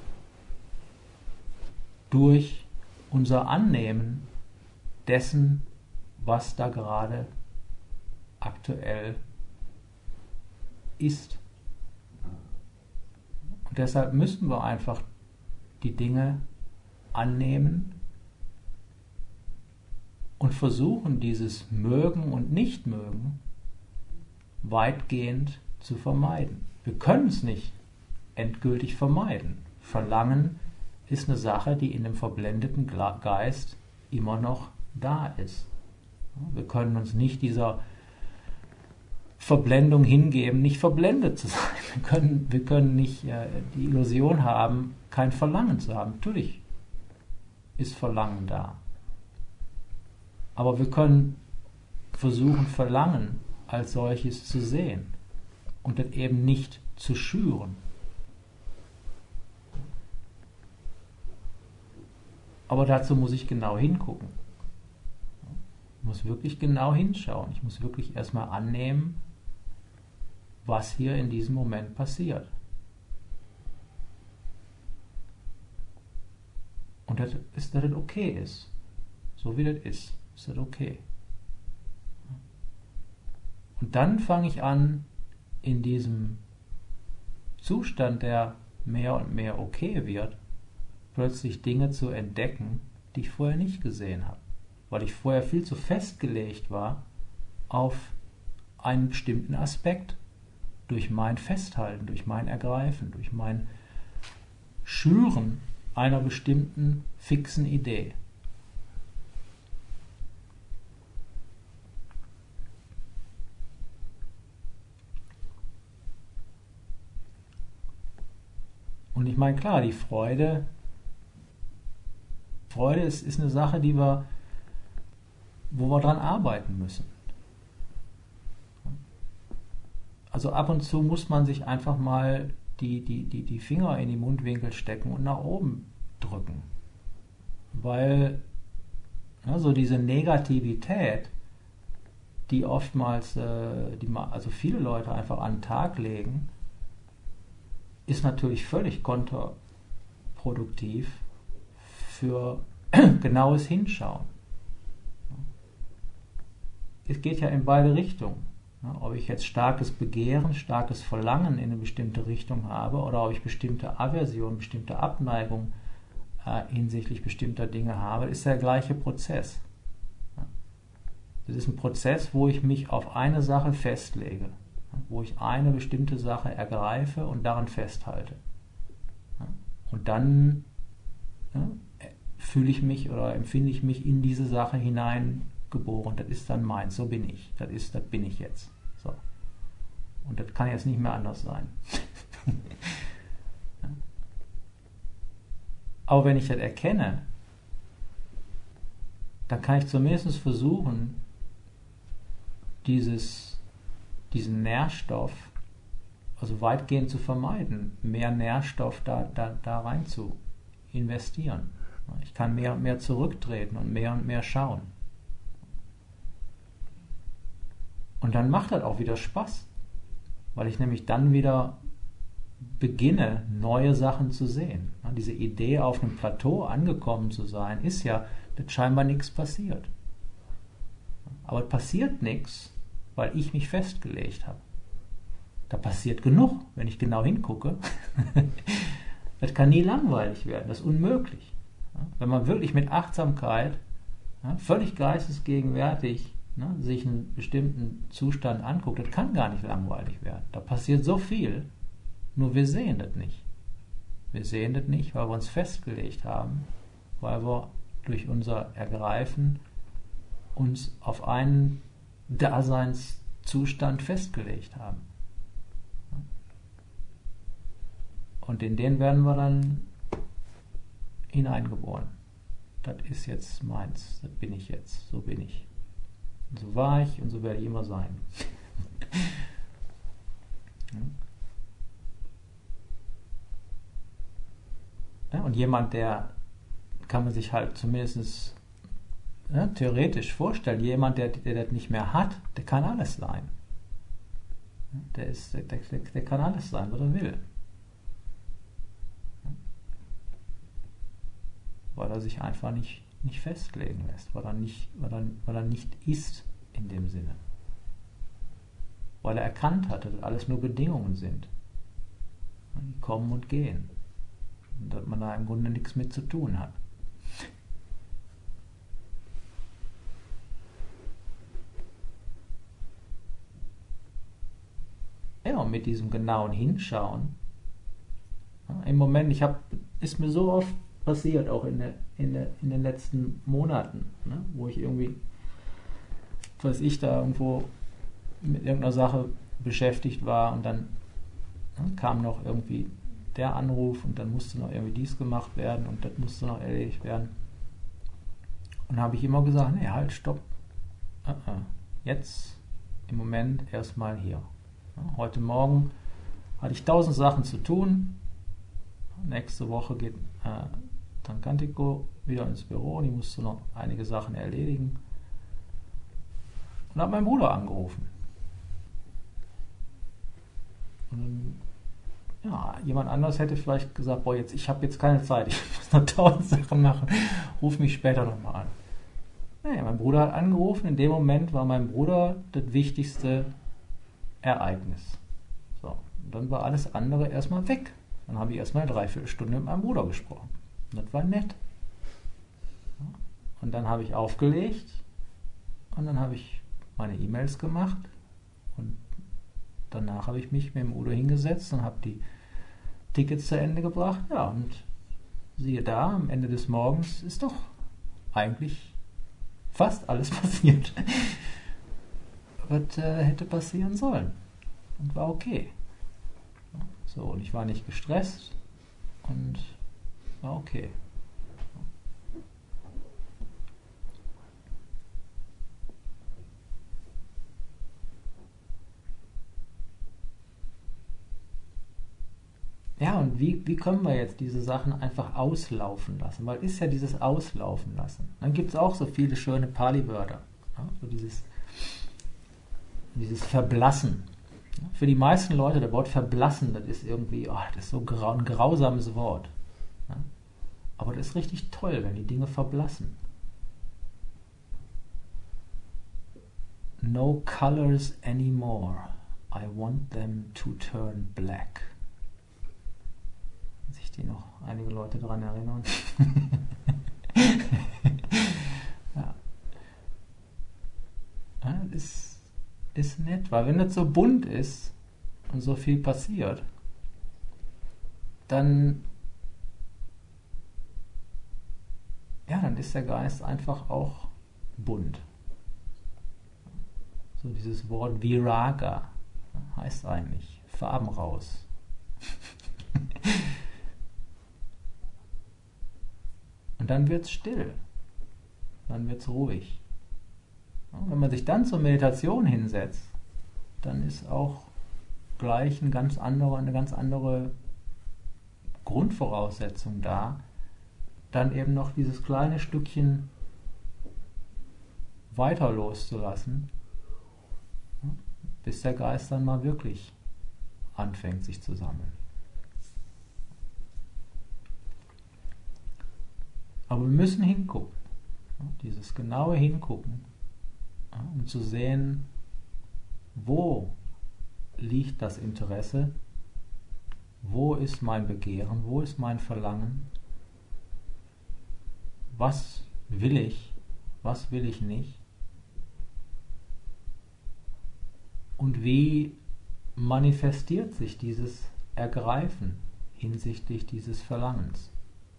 durch unser Annehmen dessen, was da gerade aktuell ist. Und deshalb müssen wir einfach die Dinge annehmen und versuchen, dieses Mögen und Nichtmögen weitgehend zu vermeiden. Wir können es nicht endgültig vermeiden. Verlangen ist eine Sache, die in dem verblendeten Geist immer noch da ist. Wir können uns nicht dieser Verblendung hingeben, nicht verblendet zu sein. Wir können, wir können nicht äh, die Illusion haben, kein Verlangen zu haben. Natürlich ist Verlangen da. Aber wir können versuchen, Verlangen als solches zu sehen und das eben nicht zu schüren. Aber dazu muss ich genau hingucken. Ich muss wirklich genau hinschauen. Ich muss wirklich erstmal annehmen, was hier in diesem Moment passiert. Und dass es dass das okay ist. So wie das ist, ist das okay. Und dann fange ich an, in diesem Zustand, der mehr und mehr okay wird, plötzlich Dinge zu entdecken, die ich vorher nicht gesehen habe. Weil ich vorher viel zu festgelegt war auf einen bestimmten Aspekt. Durch mein Festhalten, durch mein Ergreifen, durch mein Schüren einer bestimmten fixen Idee. Und ich meine, klar, die Freude, Freude ist, ist eine Sache, die wir, wo wir dran arbeiten müssen. Also ab und zu muss man sich einfach mal die, die, die, die Finger in die Mundwinkel stecken und nach oben drücken. Weil ja, so diese Negativität, die oftmals, äh, die, also viele Leute einfach an den Tag legen, ist natürlich völlig kontraproduktiv für genaues Hinschauen. Es geht ja in beide Richtungen. Ob ich jetzt starkes Begehren, starkes Verlangen in eine bestimmte Richtung habe oder ob ich bestimmte Aversion, bestimmte Abneigung äh, hinsichtlich bestimmter Dinge habe, ist der gleiche Prozess. Das ist ein Prozess, wo ich mich auf eine Sache festlege, wo ich eine bestimmte Sache ergreife und daran festhalte. Und dann ja, fühle ich mich oder empfinde ich mich in diese Sache hineingeboren. Das ist dann meins, so bin ich. Das ist, das bin ich jetzt. So. Und das kann jetzt nicht mehr anders sein. Ja. Aber wenn ich das erkenne, dann kann ich zumindest versuchen, dieses, diesen Nährstoff also weitgehend zu vermeiden, mehr Nährstoff da, da, da rein zu investieren. Ich kann mehr und mehr zurücktreten und mehr und mehr schauen. Und dann macht das auch wieder Spaß, weil ich nämlich dann wieder beginne, neue Sachen zu sehen. Diese Idee, auf einem Plateau angekommen zu sein, ist ja, dass scheinbar nichts passiert. Aber es passiert nichts, weil ich mich festgelegt habe. Da passiert genug, wenn ich genau hingucke. Das kann nie langweilig werden, das ist unmöglich. Wenn man wirklich mit Achtsamkeit, völlig geistesgegenwärtig, sich einen bestimmten Zustand anguckt, das kann gar nicht langweilig werden. Da passiert so viel, nur wir sehen das nicht. Wir sehen das nicht, weil wir uns festgelegt haben, weil wir durch unser Ergreifen uns auf einen Daseinszustand festgelegt haben. Und in den werden wir dann hineingeboren. Das ist jetzt meins, das bin ich jetzt, so bin ich. Und so war ich und so werde ich immer sein. Ja, und jemand, der, kann man sich halt zumindest ja, theoretisch vorstellen, jemand, der, der das nicht mehr hat, der kann alles sein. Der, ist, der, der, der kann alles sein, was er will. Weil er sich einfach nicht, nicht festlegen lässt, weil er nicht, weil er, weil er nicht ist in dem Sinne. Weil er erkannt hat, dass alles nur Bedingungen sind. Die kommen und gehen. Und dass man da im Grunde nichts mit zu tun hat. Ja, und mit diesem genauen Hinschauen, ja, im Moment, ich habe, ist mir so oft passiert, auch in, der, in, der, in den letzten Monaten, ne, wo ich irgendwie, weiß ich, da irgendwo mit irgendeiner Sache beschäftigt war und dann ne, kam noch irgendwie der Anruf und dann musste noch irgendwie dies gemacht werden und das musste noch erledigt werden. Und da habe ich immer gesagt, nee, halt, stopp. Uh-uh. Jetzt im Moment erstmal hier. Ja, heute Morgen hatte ich tausend Sachen zu tun. Nächste Woche geht äh, Tankantico wieder ins Büro und ich musste noch einige Sachen erledigen. Und habe meinen Bruder angerufen. Und ja, jemand anders hätte vielleicht gesagt, boah, jetzt, ich habe jetzt keine Zeit, ich muss noch tausend Sachen machen, ruf mich später nochmal an. Nee, mein Bruder hat angerufen, in dem Moment war mein Bruder das wichtigste Ereignis. So, und dann war alles andere erstmal weg. Dann habe ich erstmal eine Dreiviertelstunde mit meinem Bruder gesprochen. Und das war nett. Und dann habe ich aufgelegt und dann habe ich meine E-Mails gemacht und danach habe ich mich mit dem Udo hingesetzt und habe die Tickets zu Ende gebracht. Ja, und siehe da, am Ende des Morgens ist doch eigentlich fast alles passiert, was äh, hätte passieren sollen. Und war okay. So, und ich war nicht gestresst. und war okay. Ja, und wie, wie können wir jetzt diese Sachen einfach auslaufen lassen? Weil ist ja dieses Auslaufen lassen. Dann gibt es auch so viele schöne Pali-Wörter. Ja, so dieses, dieses Verblassen. Ja, für die meisten Leute, das Wort Verblassen, das ist irgendwie, oh, das ist so grau, ein grausames Wort. Ja, aber das ist richtig toll, wenn die Dinge verblassen. No colors anymore. I want them to turn black. Sich die noch einige Leute daran erinnern. Ja. Ja, das ist, ist nett, weil wenn das so bunt ist und so viel passiert, dann, ja, dann ist der Geist einfach auch bunt. So dieses Wort Viraga heißt eigentlich Farben raus. Und dann wird es still. Dann wird es ruhig. Und wenn man sich dann zur Meditation hinsetzt, dann ist auch gleich ein ganz andere, eine ganz andere Grundvoraussetzung da, dann eben noch dieses kleine Stückchen weiter loszulassen, bis der Geist dann mal wirklich anfängt, sich zu sammeln. Aber wir müssen hingucken, dieses genaue Hingucken, um zu sehen, wo liegt das Interesse, wo ist mein Begehren, wo ist mein Verlangen, was will ich, was will ich nicht und wie manifestiert sich dieses Ergreifen hinsichtlich dieses Verlangens.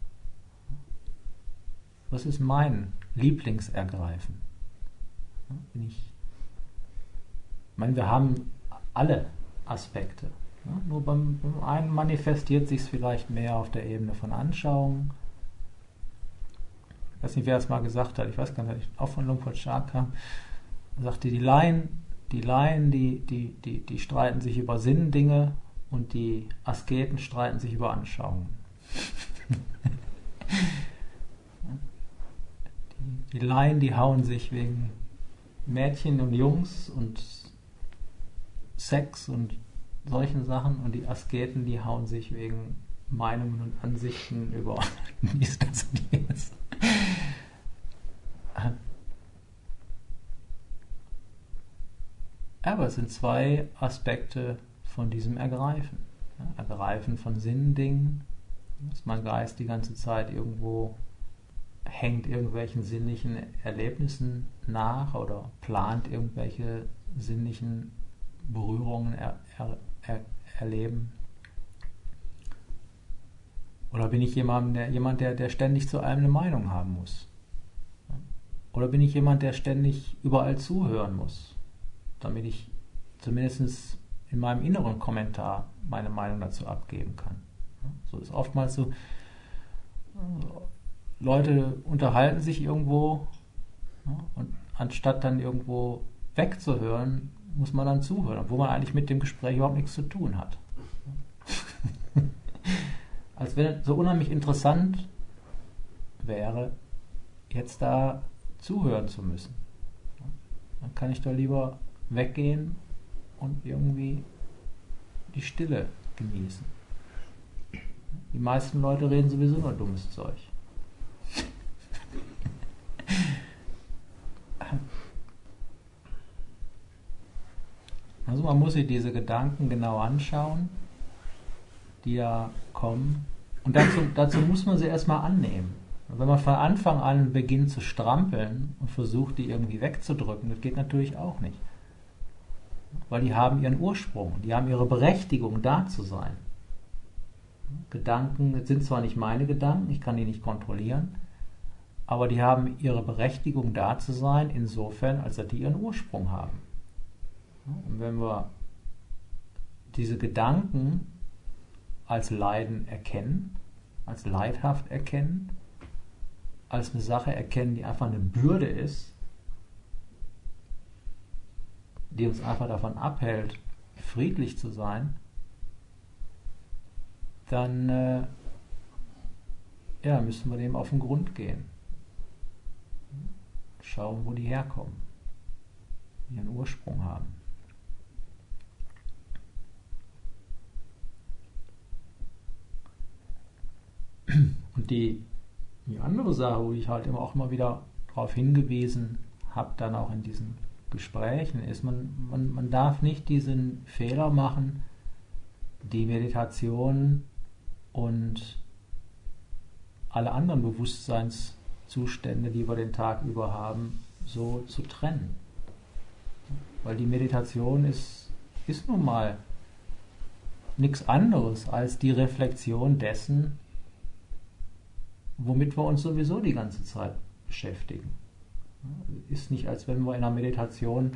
Was ist mein Lieblingsergreifen? Bin ich, ich meine, wir haben alle Aspekte. Ja, nur beim, beim einen manifestiert sich es vielleicht mehr auf der Ebene von Anschauung. Ich weiß nicht, wer es mal gesagt hat. Ich weiß gar nicht, auch von Luang Por Chah kam. Er sagte, die Laien, die Laien, die, die, die, die streiten sich über Sinndinge und die Asketen streiten sich über Anschauungen. Die Laien, die hauen sich wegen Mädchen und Jungs und Sex und solchen Sachen und die Asketen, die hauen sich wegen Meinungen und Ansichten über dies, das und jenes. Aber es sind zwei Aspekte von diesem Ergreifen. Ergreifen von Sinndingen, dass mein Geist die ganze Zeit irgendwo hängt irgendwelchen sinnlichen Erlebnissen nach oder plant irgendwelche sinnlichen Berührungen er, er, er, erleben. Oder bin ich jemand, der, jemand der, der ständig zu allem eine Meinung haben muss? Oder bin ich jemand, der ständig überall zuhören muss, damit ich zumindest in meinem inneren Kommentar meine Meinung dazu abgeben kann? So ist oftmals so, Leute unterhalten sich irgendwo, ja, und anstatt dann irgendwo wegzuhören, muss man dann zuhören, obwohl man eigentlich mit dem Gespräch überhaupt nichts zu tun hat. Als wenn es so unheimlich interessant wäre, jetzt da zuhören zu müssen. Dann kann ich doch lieber weggehen und irgendwie die Stille genießen. Die meisten Leute reden sowieso nur dummes Zeug. Also man muss sich diese Gedanken genau anschauen, die ja kommen. Und dazu, dazu muss man sie erstmal annehmen. Und wenn man von Anfang an beginnt zu strampeln und versucht, die irgendwie wegzudrücken, das geht natürlich auch nicht. Weil die haben ihren Ursprung, die haben ihre Berechtigung, da zu sein. Gedanken, das sind zwar nicht meine Gedanken, ich kann die nicht kontrollieren, aber die haben ihre Berechtigung, da zu sein, insofern, als dass die ihren Ursprung haben. Und wenn wir diese Gedanken als Leiden erkennen, als leidhaft erkennen, als eine Sache erkennen, die einfach eine Bürde ist, die uns einfach davon abhält, friedlich zu sein, dann äh, ja, müssen wir dem auf den Grund gehen. Schauen, wo die herkommen, die ihren Ursprung haben. Und die, die andere Sache, wo ich halt immer auch immer wieder darauf hingewiesen habe, dann auch in diesen Gesprächen, ist, man, man, man darf nicht diesen Fehler machen, die Meditation und alle anderen Bewusstseinszustände, die wir den Tag über haben, so zu trennen. Weil die Meditation ist, ist nun mal nichts anderes als die Reflexion dessen, womit wir uns sowieso die ganze Zeit beschäftigen. Ist nicht, als wenn wir in einer Meditation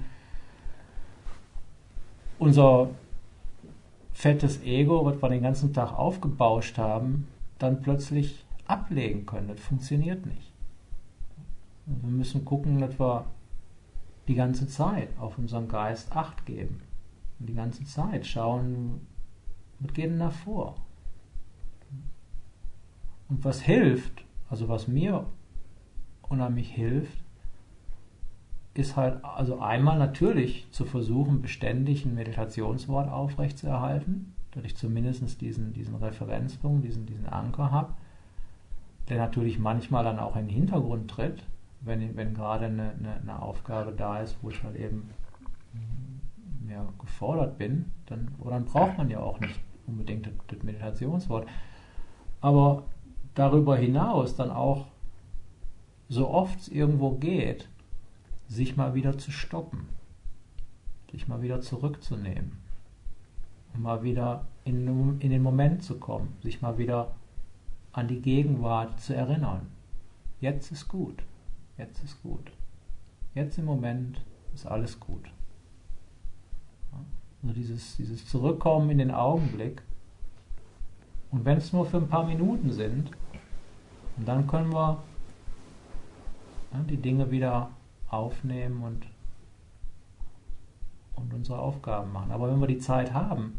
unser fettes Ego, was wir den ganzen Tag aufgebauscht haben, dann plötzlich ablegen können. Das funktioniert nicht. Wir müssen gucken, dass wir die ganze Zeit auf unseren Geist Acht geben. Und die ganze Zeit schauen, was geht denn da vor? Und was hilft, also was mir unheimlich hilft, ist halt, also einmal natürlich zu versuchen, beständig ein Meditationswort aufrechtzuerhalten, dass ich zumindest diesen, diesen Referenzpunkt, diesen, diesen Anker habe, der natürlich manchmal dann auch in den Hintergrund tritt, wenn, wenn gerade eine, eine, eine Aufgabe da ist, wo ich halt eben mehr gefordert bin, dann, oder dann braucht man ja auch nicht unbedingt das, das Meditationswort. Aber darüber hinaus dann auch, so oft es irgendwo geht, sich mal wieder zu stoppen, sich mal wieder zurückzunehmen, um mal wieder in, in den Moment zu kommen, sich mal wieder an die Gegenwart zu erinnern. Jetzt ist gut, jetzt ist gut. Jetzt im Moment ist alles gut. Also dieses, dieses Zurückkommen in den Augenblick. Und wenn es nur für ein paar Minuten sind, und dann können wir ja, die Dinge wieder aufnehmen und, und unsere Aufgaben machen. Aber wenn wir die Zeit haben,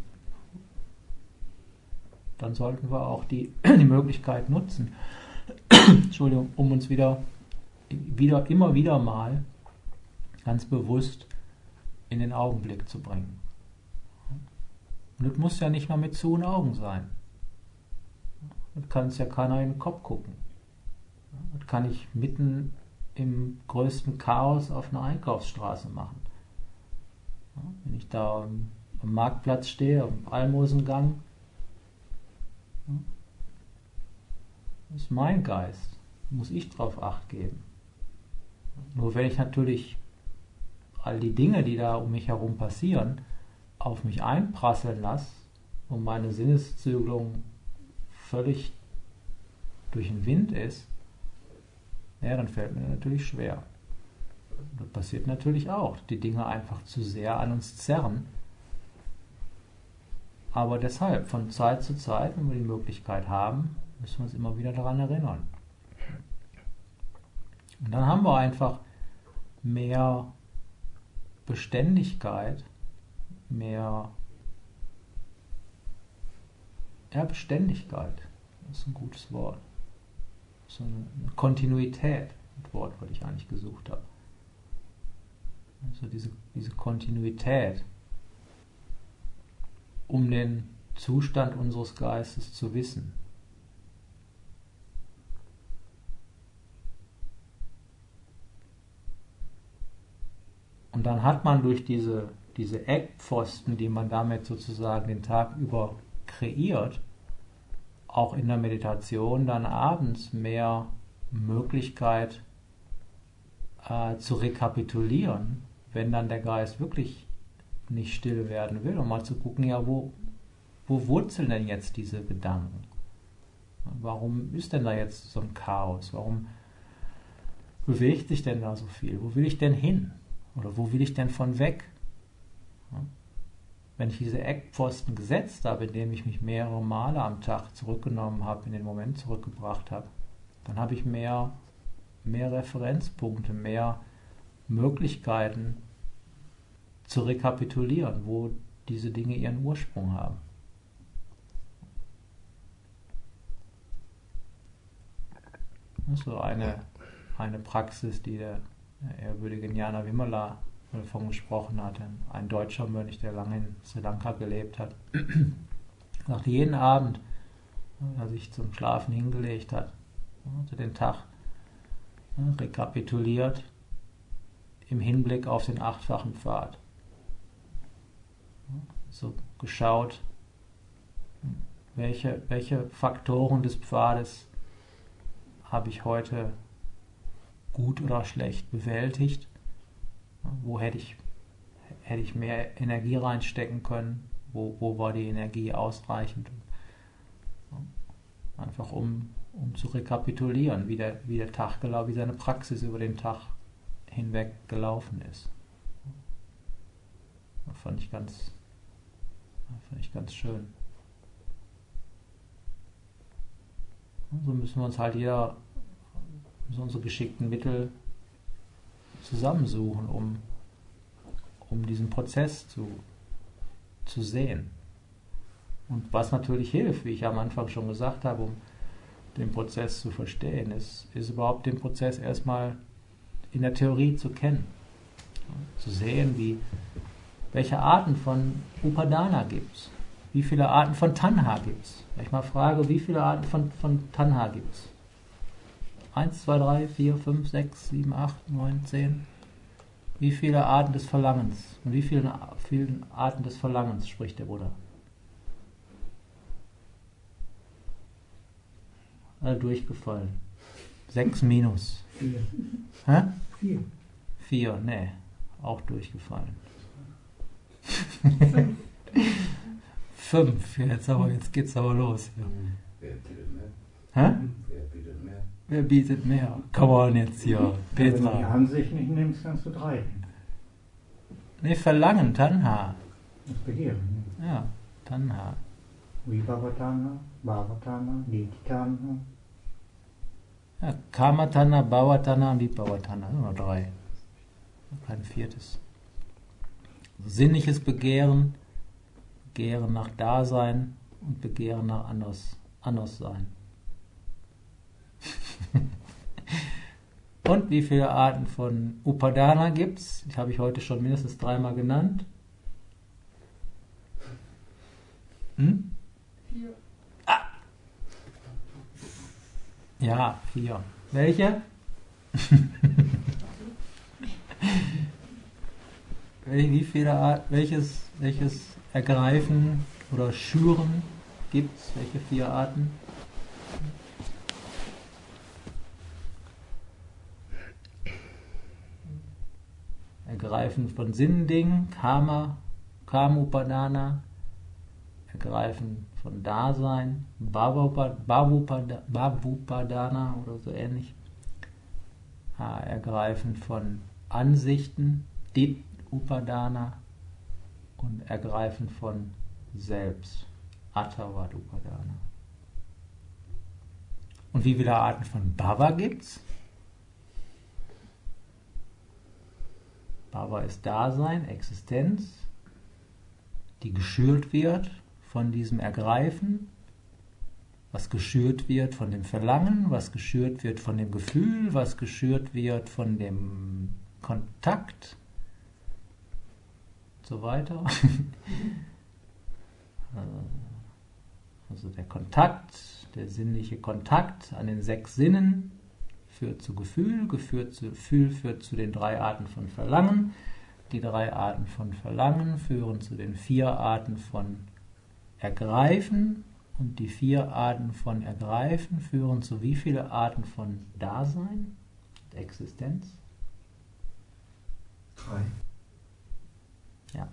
dann sollten wir auch die, die Möglichkeit nutzen, Entschuldigung, um uns wieder, wieder, immer wieder mal ganz bewusst in den Augenblick zu bringen. Und das muss ja nicht mal mit zu und Augen sein. Das kann es ja keiner in den Kopf gucken. Das kann ich mitten im größten Chaos auf einer Einkaufsstraße machen. Wenn ich da am Marktplatz stehe, am Almosengang, das ist mein Geist, muss ich drauf Acht geben. Nur wenn ich natürlich all die Dinge, die da um mich herum passieren, auf mich einprasseln lasse und meine Sinneszügelung völlig durch den Wind ist, ja, dann fällt mir natürlich schwer. Das passiert natürlich auch, die Dinge einfach zu sehr an uns zerren. Aber deshalb, von Zeit zu Zeit, wenn wir die Möglichkeit haben, müssen wir uns immer wieder daran erinnern. Und dann haben wir einfach mehr Beständigkeit, mehr ja, Beständigkeit, das ist ein gutes Wort. So eine Kontinuität, das Wort, was ich eigentlich gesucht habe. Also diese, diese Kontinuität, um den Zustand unseres Geistes zu wissen. Und dann hat man durch diese, diese Eckpfosten, die man damit sozusagen den Tag über kreiert, auch in der Meditation dann abends mehr Möglichkeit äh, zu rekapitulieren, wenn dann der Geist wirklich nicht still werden will, um mal zu gucken, ja, wo, wo wurzeln denn jetzt diese Gedanken? Warum ist denn da jetzt so ein Chaos? Warum bewegt sich denn da so viel? Wo will ich denn hin? Oder wo will ich denn von weg? wenn ich diese Eckpfosten gesetzt habe, indem ich mich mehrere Male am Tag zurückgenommen habe, in den Moment zurückgebracht habe, dann habe ich mehr, mehr Referenzpunkte, mehr Möglichkeiten zu rekapitulieren, wo diese Dinge ihren Ursprung haben. Das ist so eine, eine Praxis, die der ehrwürdige Jnana Vimala davon gesprochen hatte, ein deutscher Mönch, der lange in Sri Lanka gelebt hat. Er sagte, jeden Abend, wenn er sich zum Schlafen hingelegt hat, also den Tag rekapituliert im Hinblick auf den achtfachen Pfad. So geschaut, welche, welche Faktoren des Pfades habe ich heute gut oder schlecht bewältigt, wo hätte ich, hätte ich mehr Energie reinstecken können, wo, wo war die Energie ausreichend, einfach um, um zu rekapitulieren, wie der, wie der Tag gelaufen, wie seine Praxis über den Tag hinweg gelaufen ist. Das fand ich ganz, fand ich ganz schön. So müssen wir uns halt jeder so unsere geschickten Mittel zusammensuchen, um, um diesen Prozess zu, zu sehen. Und was natürlich hilft, wie ich am Anfang schon gesagt habe, um den Prozess zu verstehen, ist, ist überhaupt den Prozess erstmal in der Theorie zu kennen. Zu sehen, wie, welche Arten von Upadana gibt es, wie viele Arten von Tanha gibt es. Wenn ich mal frage, wie viele Arten von, von Tanha gibt es? eins, zwei, drei, vier, fünf, sechs, sieben, acht, neun, zehn. Wie viele Arten des Verlangens? Und wie vielen, vielen Arten des Verlangens spricht der Buddha? Alle durchgefallen. Sechs minus. Vier. Hä? Vier. Vier, nee. Auch durchgefallen. Fünf. Jetzt, aber, jetzt geht's aber los. Ja. Wer bietet mehr? Hä? Wer bietet mehr? Wer bietet mehr? Come on jetzt hier. Wenn du die Petra. Ansicht nicht nimmst, kannst du drei. Nee, Verlangen, Tanha. Das Begehren. Ja, Tanha. Vibhavatana, Bhavatana, Nititana. Ja, Kamatana, Bhavatana und Vibhavatana. Nur drei. Kein viertes. Sinnliches Begehren, Begehren nach Dasein und Begehren nach anders, Anderssein. Und wie viele Arten von Upadana gibt es? Die habe ich heute schon mindestens dreimal genannt. Hm? Vier. Ah. Ja, vier. Welche? Wie viele Art, welches, welches Ergreifen oder Schüren gibt es? Welche vier Arten? Ergreifen von Sinndingen, Kama, Kamupadana, Ergreifen von Dasein, Bhavupada- Bhavupadana oder so ähnlich. Ah, Ergreifen von Ansichten, Dit Upadana, und Ergreifen von Selbst, Attavad Upadana. Und wie viele Arten von Bhava gibt's? Bhava ist Dasein, Existenz, die geschürt wird von diesem Ergreifen, was geschürt wird von dem Verlangen, was geschürt wird von dem Gefühl, was geschürt wird von dem Kontakt und so weiter. Also der Kontakt, der sinnliche Kontakt an den sechs Sinnen führt zu Gefühl, geführt zu Gefühl führt zu den drei Arten von Verlangen. Die drei Arten von Verlangen führen zu den vier Arten von Ergreifen, und die vier Arten von Ergreifen führen zu wie viele Arten von Dasein und Existenz? Drei. Ja.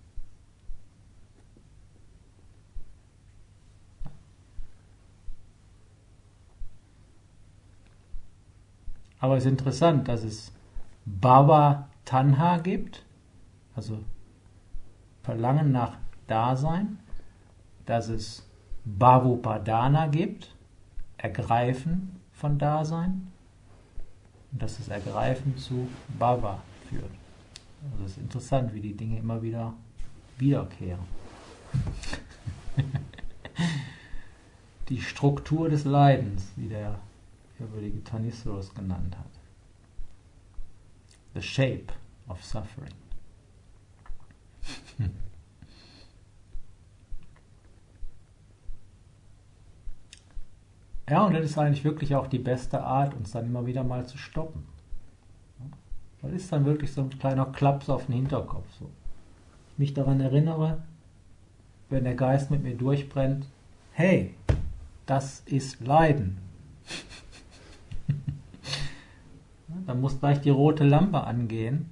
Aber es ist interessant, dass es Bhava Tanha gibt, also Verlangen nach Dasein, dass es Bhavupadana gibt, Ergreifen von Dasein, und dass das Ergreifen zu Bhava führt. Also es ist interessant, wie die Dinge immer wieder wiederkehren. Die Struktur des Leidens, wie der ehrwürdige Tanisros genannt hat. The shape of suffering. Ja, und das ist eigentlich wirklich auch die beste Art, uns dann immer wieder mal zu stoppen. Das ist dann wirklich so ein kleiner Klaps auf den Hinterkopf. So. Ich mich daran erinnere, wenn der Geist mit mir durchbrennt, hey, das ist Leiden. Dann muss gleich die rote Lampe angehen.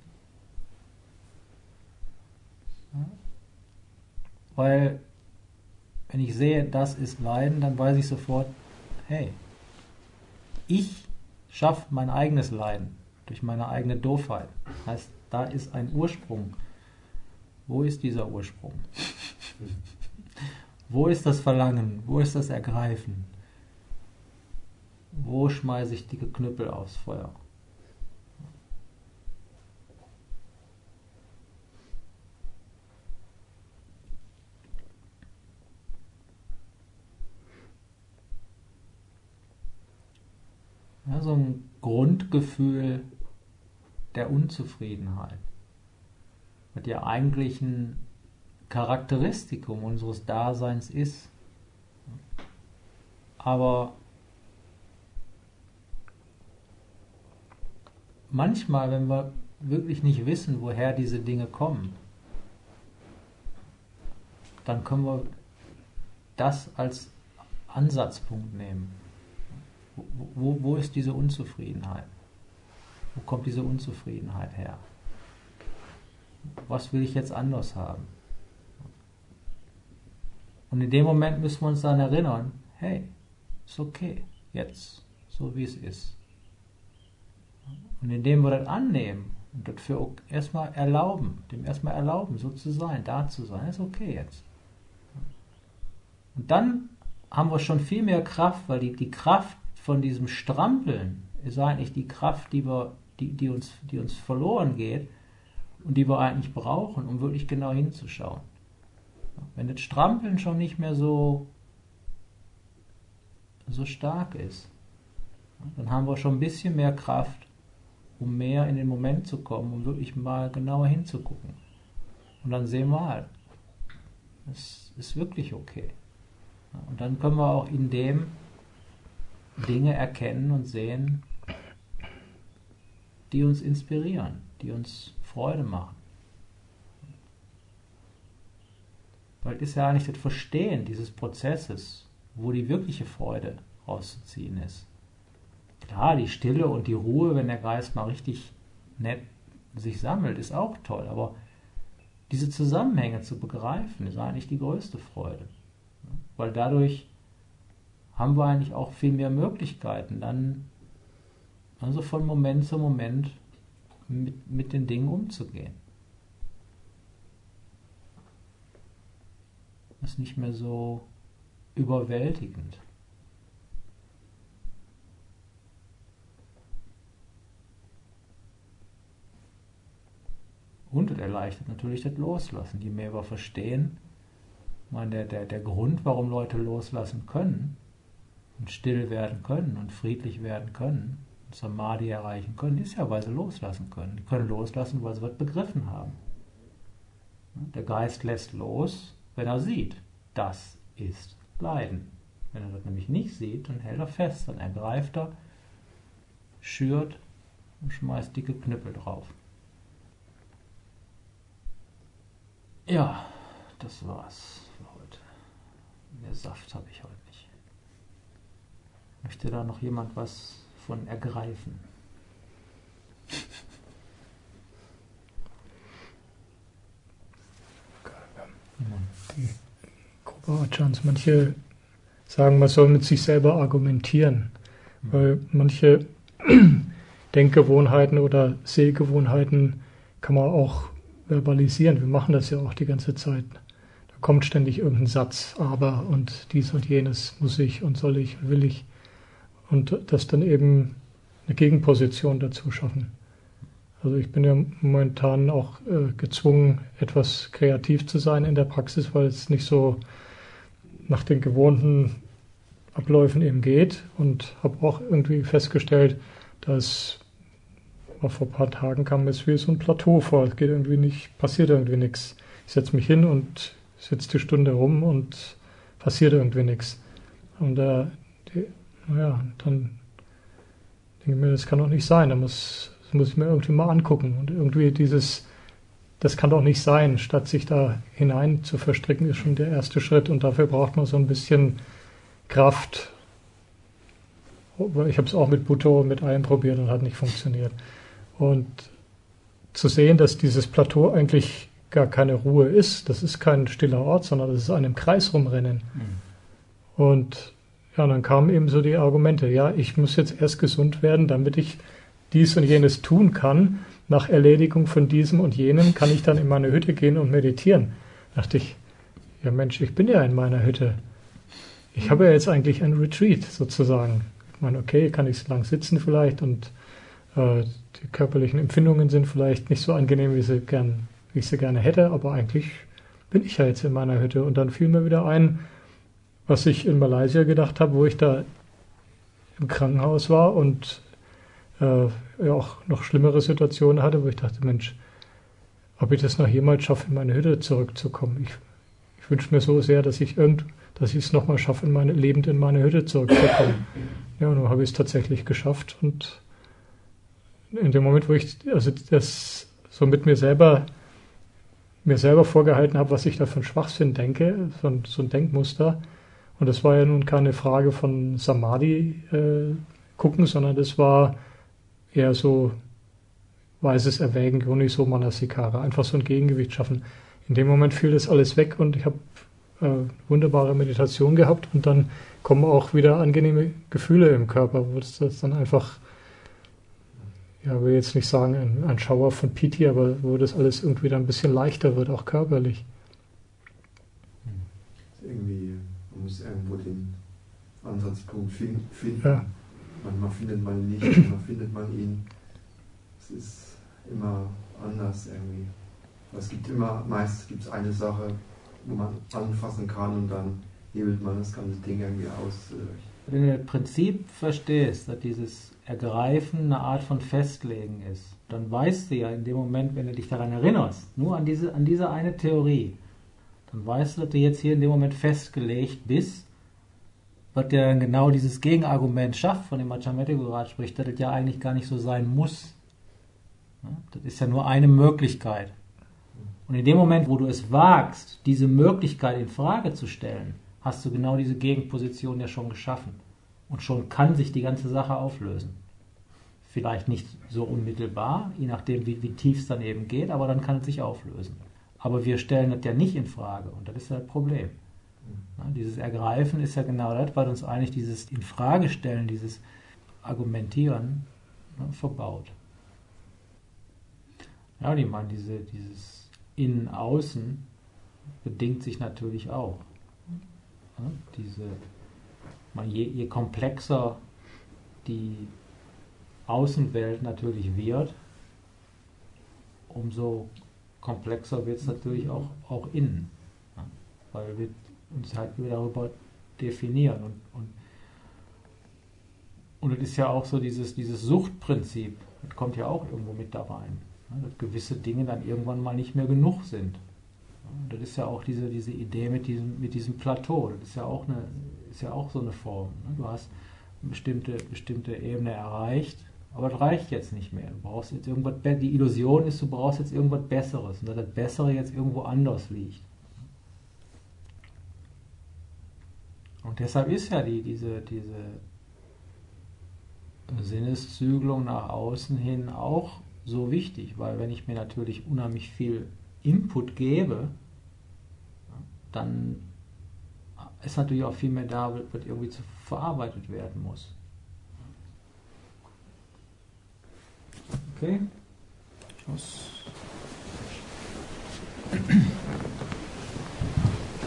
Weil, wenn ich sehe, das ist Leiden, dann weiß ich sofort, hey, ich schaffe mein eigenes Leiden durch meine eigene Doofheit. Das heißt, da ist ein Ursprung. Wo ist dieser Ursprung? Wo ist das Verlangen? Wo ist das Ergreifen? Wo schmeiße ich die Knüppel aufs Feuer? Ja, so ein Grundgefühl der Unzufriedenheit, was ja eigentlich ein Charakteristikum unseres Daseins ist. Aber manchmal, wenn wir wirklich nicht wissen, woher diese Dinge kommen, dann können wir das als Ansatzpunkt nehmen. Wo, wo, wo ist diese Unzufriedenheit? Wo kommt diese Unzufriedenheit her? Was will ich jetzt anders haben? Und in dem Moment müssen wir uns dann erinnern, hey, ist okay, jetzt, so wie es ist. Und indem wir das annehmen und das für erstmal erlauben, dem erstmal erlauben, so zu sein, da zu sein, ist okay jetzt. Und dann haben wir schon viel mehr Kraft, weil die, die Kraft von diesem Strampeln ist eigentlich die Kraft, die, wir, die, die, uns, die uns verloren geht und die wir eigentlich brauchen, um wirklich genau hinzuschauen. Wenn das Strampeln schon nicht mehr so, so stark ist, dann haben wir schon ein bisschen mehr Kraft, um mehr in den Moment zu kommen, um wirklich mal genauer hinzugucken. Und dann sehen wir halt, es ist wirklich okay. Und dann können wir auch in dem Dinge erkennen und sehen, die uns inspirieren, die uns Freude machen. Weil es ist ja eigentlich das Verstehen dieses Prozesses, wo die wirkliche Freude rauszuziehen ist. Klar, die Stille und die Ruhe, wenn der Geist mal richtig nett sich sammelt, ist auch toll, aber diese Zusammenhänge zu begreifen, ist eigentlich die größte Freude. Weil dadurch haben wir eigentlich auch viel mehr Möglichkeiten, dann also von Moment zu Moment mit, mit den Dingen umzugehen. Das ist nicht mehr so überwältigend. Und es erleichtert natürlich das Loslassen. Je mehr wir verstehen, ich meine, der, der, der Grund, warum Leute loslassen können, und still werden können und friedlich werden können und Samadhi erreichen können, ist ja, weil sie loslassen können. Die können loslassen, weil sie was begriffen haben. Der Geist lässt los, wenn er sieht, das ist Leiden. Wenn er das nämlich nicht sieht, dann hält er fest, dann ergreift er, schürt und schmeißt dicke Knüppel drauf. Ja, das war's für heute. Mehr Saft habe ich heute nicht. Möchte da noch jemand was von ergreifen? Die Kobachans, manche sagen, man soll mit sich selber argumentieren, weil manche Denkgewohnheiten oder Sehgewohnheiten kann man auch verbalisieren. Wir machen das ja auch die ganze Zeit. Da kommt ständig irgendein Satz, aber und dies und jenes muss ich und soll ich, will ich. Und das dann eben eine Gegenposition dazu schaffen. Also ich bin ja momentan auch äh, gezwungen, etwas kreativ zu sein in der Praxis, weil es nicht so nach den gewohnten Abläufen eben geht, und habe auch irgendwie festgestellt, dass vor ein paar Tagen kam es wie so ein Plateau vor. Es geht irgendwie nicht, passiert irgendwie nichts. Ich setze mich hin und sitze die Stunde rum und passiert irgendwie nichts. Und äh, die, naja, dann denke ich mir, das kann doch nicht sein. Da muss Das muss ich mir irgendwie mal angucken. Und irgendwie dieses, das kann doch nicht sein, statt sich da hinein zu verstricken, ist schon der erste Schritt. Und dafür braucht man so ein bisschen Kraft. Ich habe es auch mit Bhutto, mit allem probiert und hat nicht funktioniert. Und zu sehen, dass dieses Plateau eigentlich gar keine Ruhe ist, das ist kein stiller Ort, sondern das ist ein im Kreis rumrennen. Mhm. Und ja, dann kamen eben so die Argumente, ja, ich muss jetzt erst gesund werden, damit ich dies und jenes tun kann. Nach Erledigung von diesem und jenem kann ich dann in meine Hütte gehen und meditieren. Da dachte ich, ja Mensch, ich bin ja in meiner Hütte. Ich habe ja jetzt eigentlich ein Retreat sozusagen. Ich meine, okay, kann ich lang sitzen vielleicht, und äh, die körperlichen Empfindungen sind vielleicht nicht so angenehm, wie, sie gern, wie ich sie gerne hätte, aber eigentlich bin ich ja jetzt in meiner Hütte. Und dann fiel mir wieder ein, was ich in Malaysia gedacht habe, wo ich da im Krankenhaus war und äh, ja auch noch schlimmere Situationen hatte, wo ich dachte, Mensch, ob ich das noch jemals schaffe, in meine Hütte zurückzukommen. Ich, ich wünsche mir so sehr, dass ich irgend, dass ich es nochmal schaffe, in meine, lebend in meine Hütte zurückzukommen. Ja, und dann habe ich es tatsächlich geschafft, und in dem Moment, wo ich also das so mit mir selber mir selber vorgehalten habe, was ich da für einen Schwachsinn denke, so ein, so ein Denkmuster, und das war ja nun keine Frage von Samadhi äh, gucken, sondern das war eher so weises Erwägen, Yoniso Manasikara, einfach so ein Gegengewicht schaffen. In dem Moment fiel das alles weg, und ich habe äh, wunderbare Meditation gehabt, und dann kommen auch wieder angenehme Gefühle im Körper, wo das, das dann einfach, ja, will jetzt nicht sagen ein, ein Schauer von Piti, aber wo das alles irgendwie dann ein bisschen leichter wird, auch körperlich. Irgendwie, man muss irgendwo den Ansatzpunkt finden. Ja. Manchmal findet man ihn nicht, manchmal findet man ihn. Es ist immer anders irgendwie. Aber es gibt immer, meist gibt es eine Sache, wo man anfassen kann, und dann hebelt man das ganze Ding irgendwie aus. Wenn du das Prinzip verstehst, dass dieses Ergreifen eine Art von Festlegen ist, dann weißt du ja in dem Moment, wenn du dich daran erinnerst, nur an diese, an diese eine Theorie, dann weißt du, dass du jetzt hier in dem Moment festgelegt bist, was ja dann genau dieses Gegenargument schafft, von dem Machamedico gerade spricht, dass das ja eigentlich gar nicht so sein muss. Das ist ja nur eine Möglichkeit. Und in dem Moment, wo du es wagst, diese Möglichkeit in Frage zu stellen, hast du genau diese Gegenposition ja schon geschaffen. Und schon kann sich die ganze Sache auflösen. Vielleicht nicht so unmittelbar, je nachdem, wie, wie tief es dann eben geht, aber dann kann es sich auflösen. Aber wir stellen das ja nicht in Frage, und das ist ja das Problem. Ja, dieses Ergreifen ist ja genau das, was uns eigentlich dieses Infragestellen, dieses Argumentieren, ne, verbaut. Ja, und ich meine, diese, dieses Innen-Außen bedingt sich natürlich auch. Ja, diese, man, je, je komplexer die Außenwelt natürlich wird, umso komplexer wird es natürlich auch, auch innen. Ja, weil wir uns halt darüber definieren. Und, und, und es ist ja auch so dieses, dieses Suchtprinzip, das kommt ja auch irgendwo mit da rein. Ja, dass gewisse Dinge dann irgendwann mal nicht mehr genug sind. Ja, das ist ja auch diese, diese Idee mit diesem, mit diesem Plateau. Das ist ja auch, eine, ist ja auch so eine Form. Ne? Du hast eine bestimmte, bestimmte Ebene erreicht, aber das reicht jetzt nicht mehr. Du brauchst jetzt irgendwas, die Illusion ist, du brauchst jetzt irgendwas Besseres, und dass das Bessere jetzt irgendwo anders liegt. Und deshalb ist ja die, diese, diese Sinneszügelung nach außen hin auch so wichtig, weil wenn ich mir natürlich unheimlich viel Input gebe, dann ist natürlich auch viel mehr da, was irgendwie zu verarbeitet werden muss. Okay? Schluss.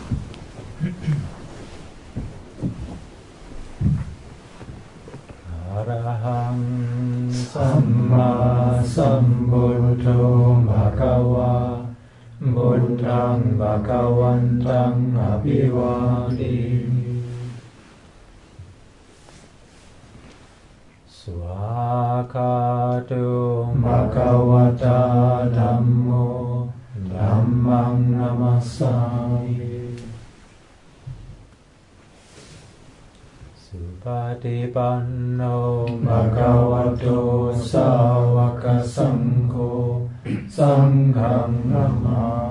Arahang Samma Sambuddho Bhagava Buddhang Bhagavantang Abhivadimi Swakatu Bhagavata Dhammo Dhammang Namassami Patipanno Bhagavato Sāvaka Saṅgho Saṅgham Namāmi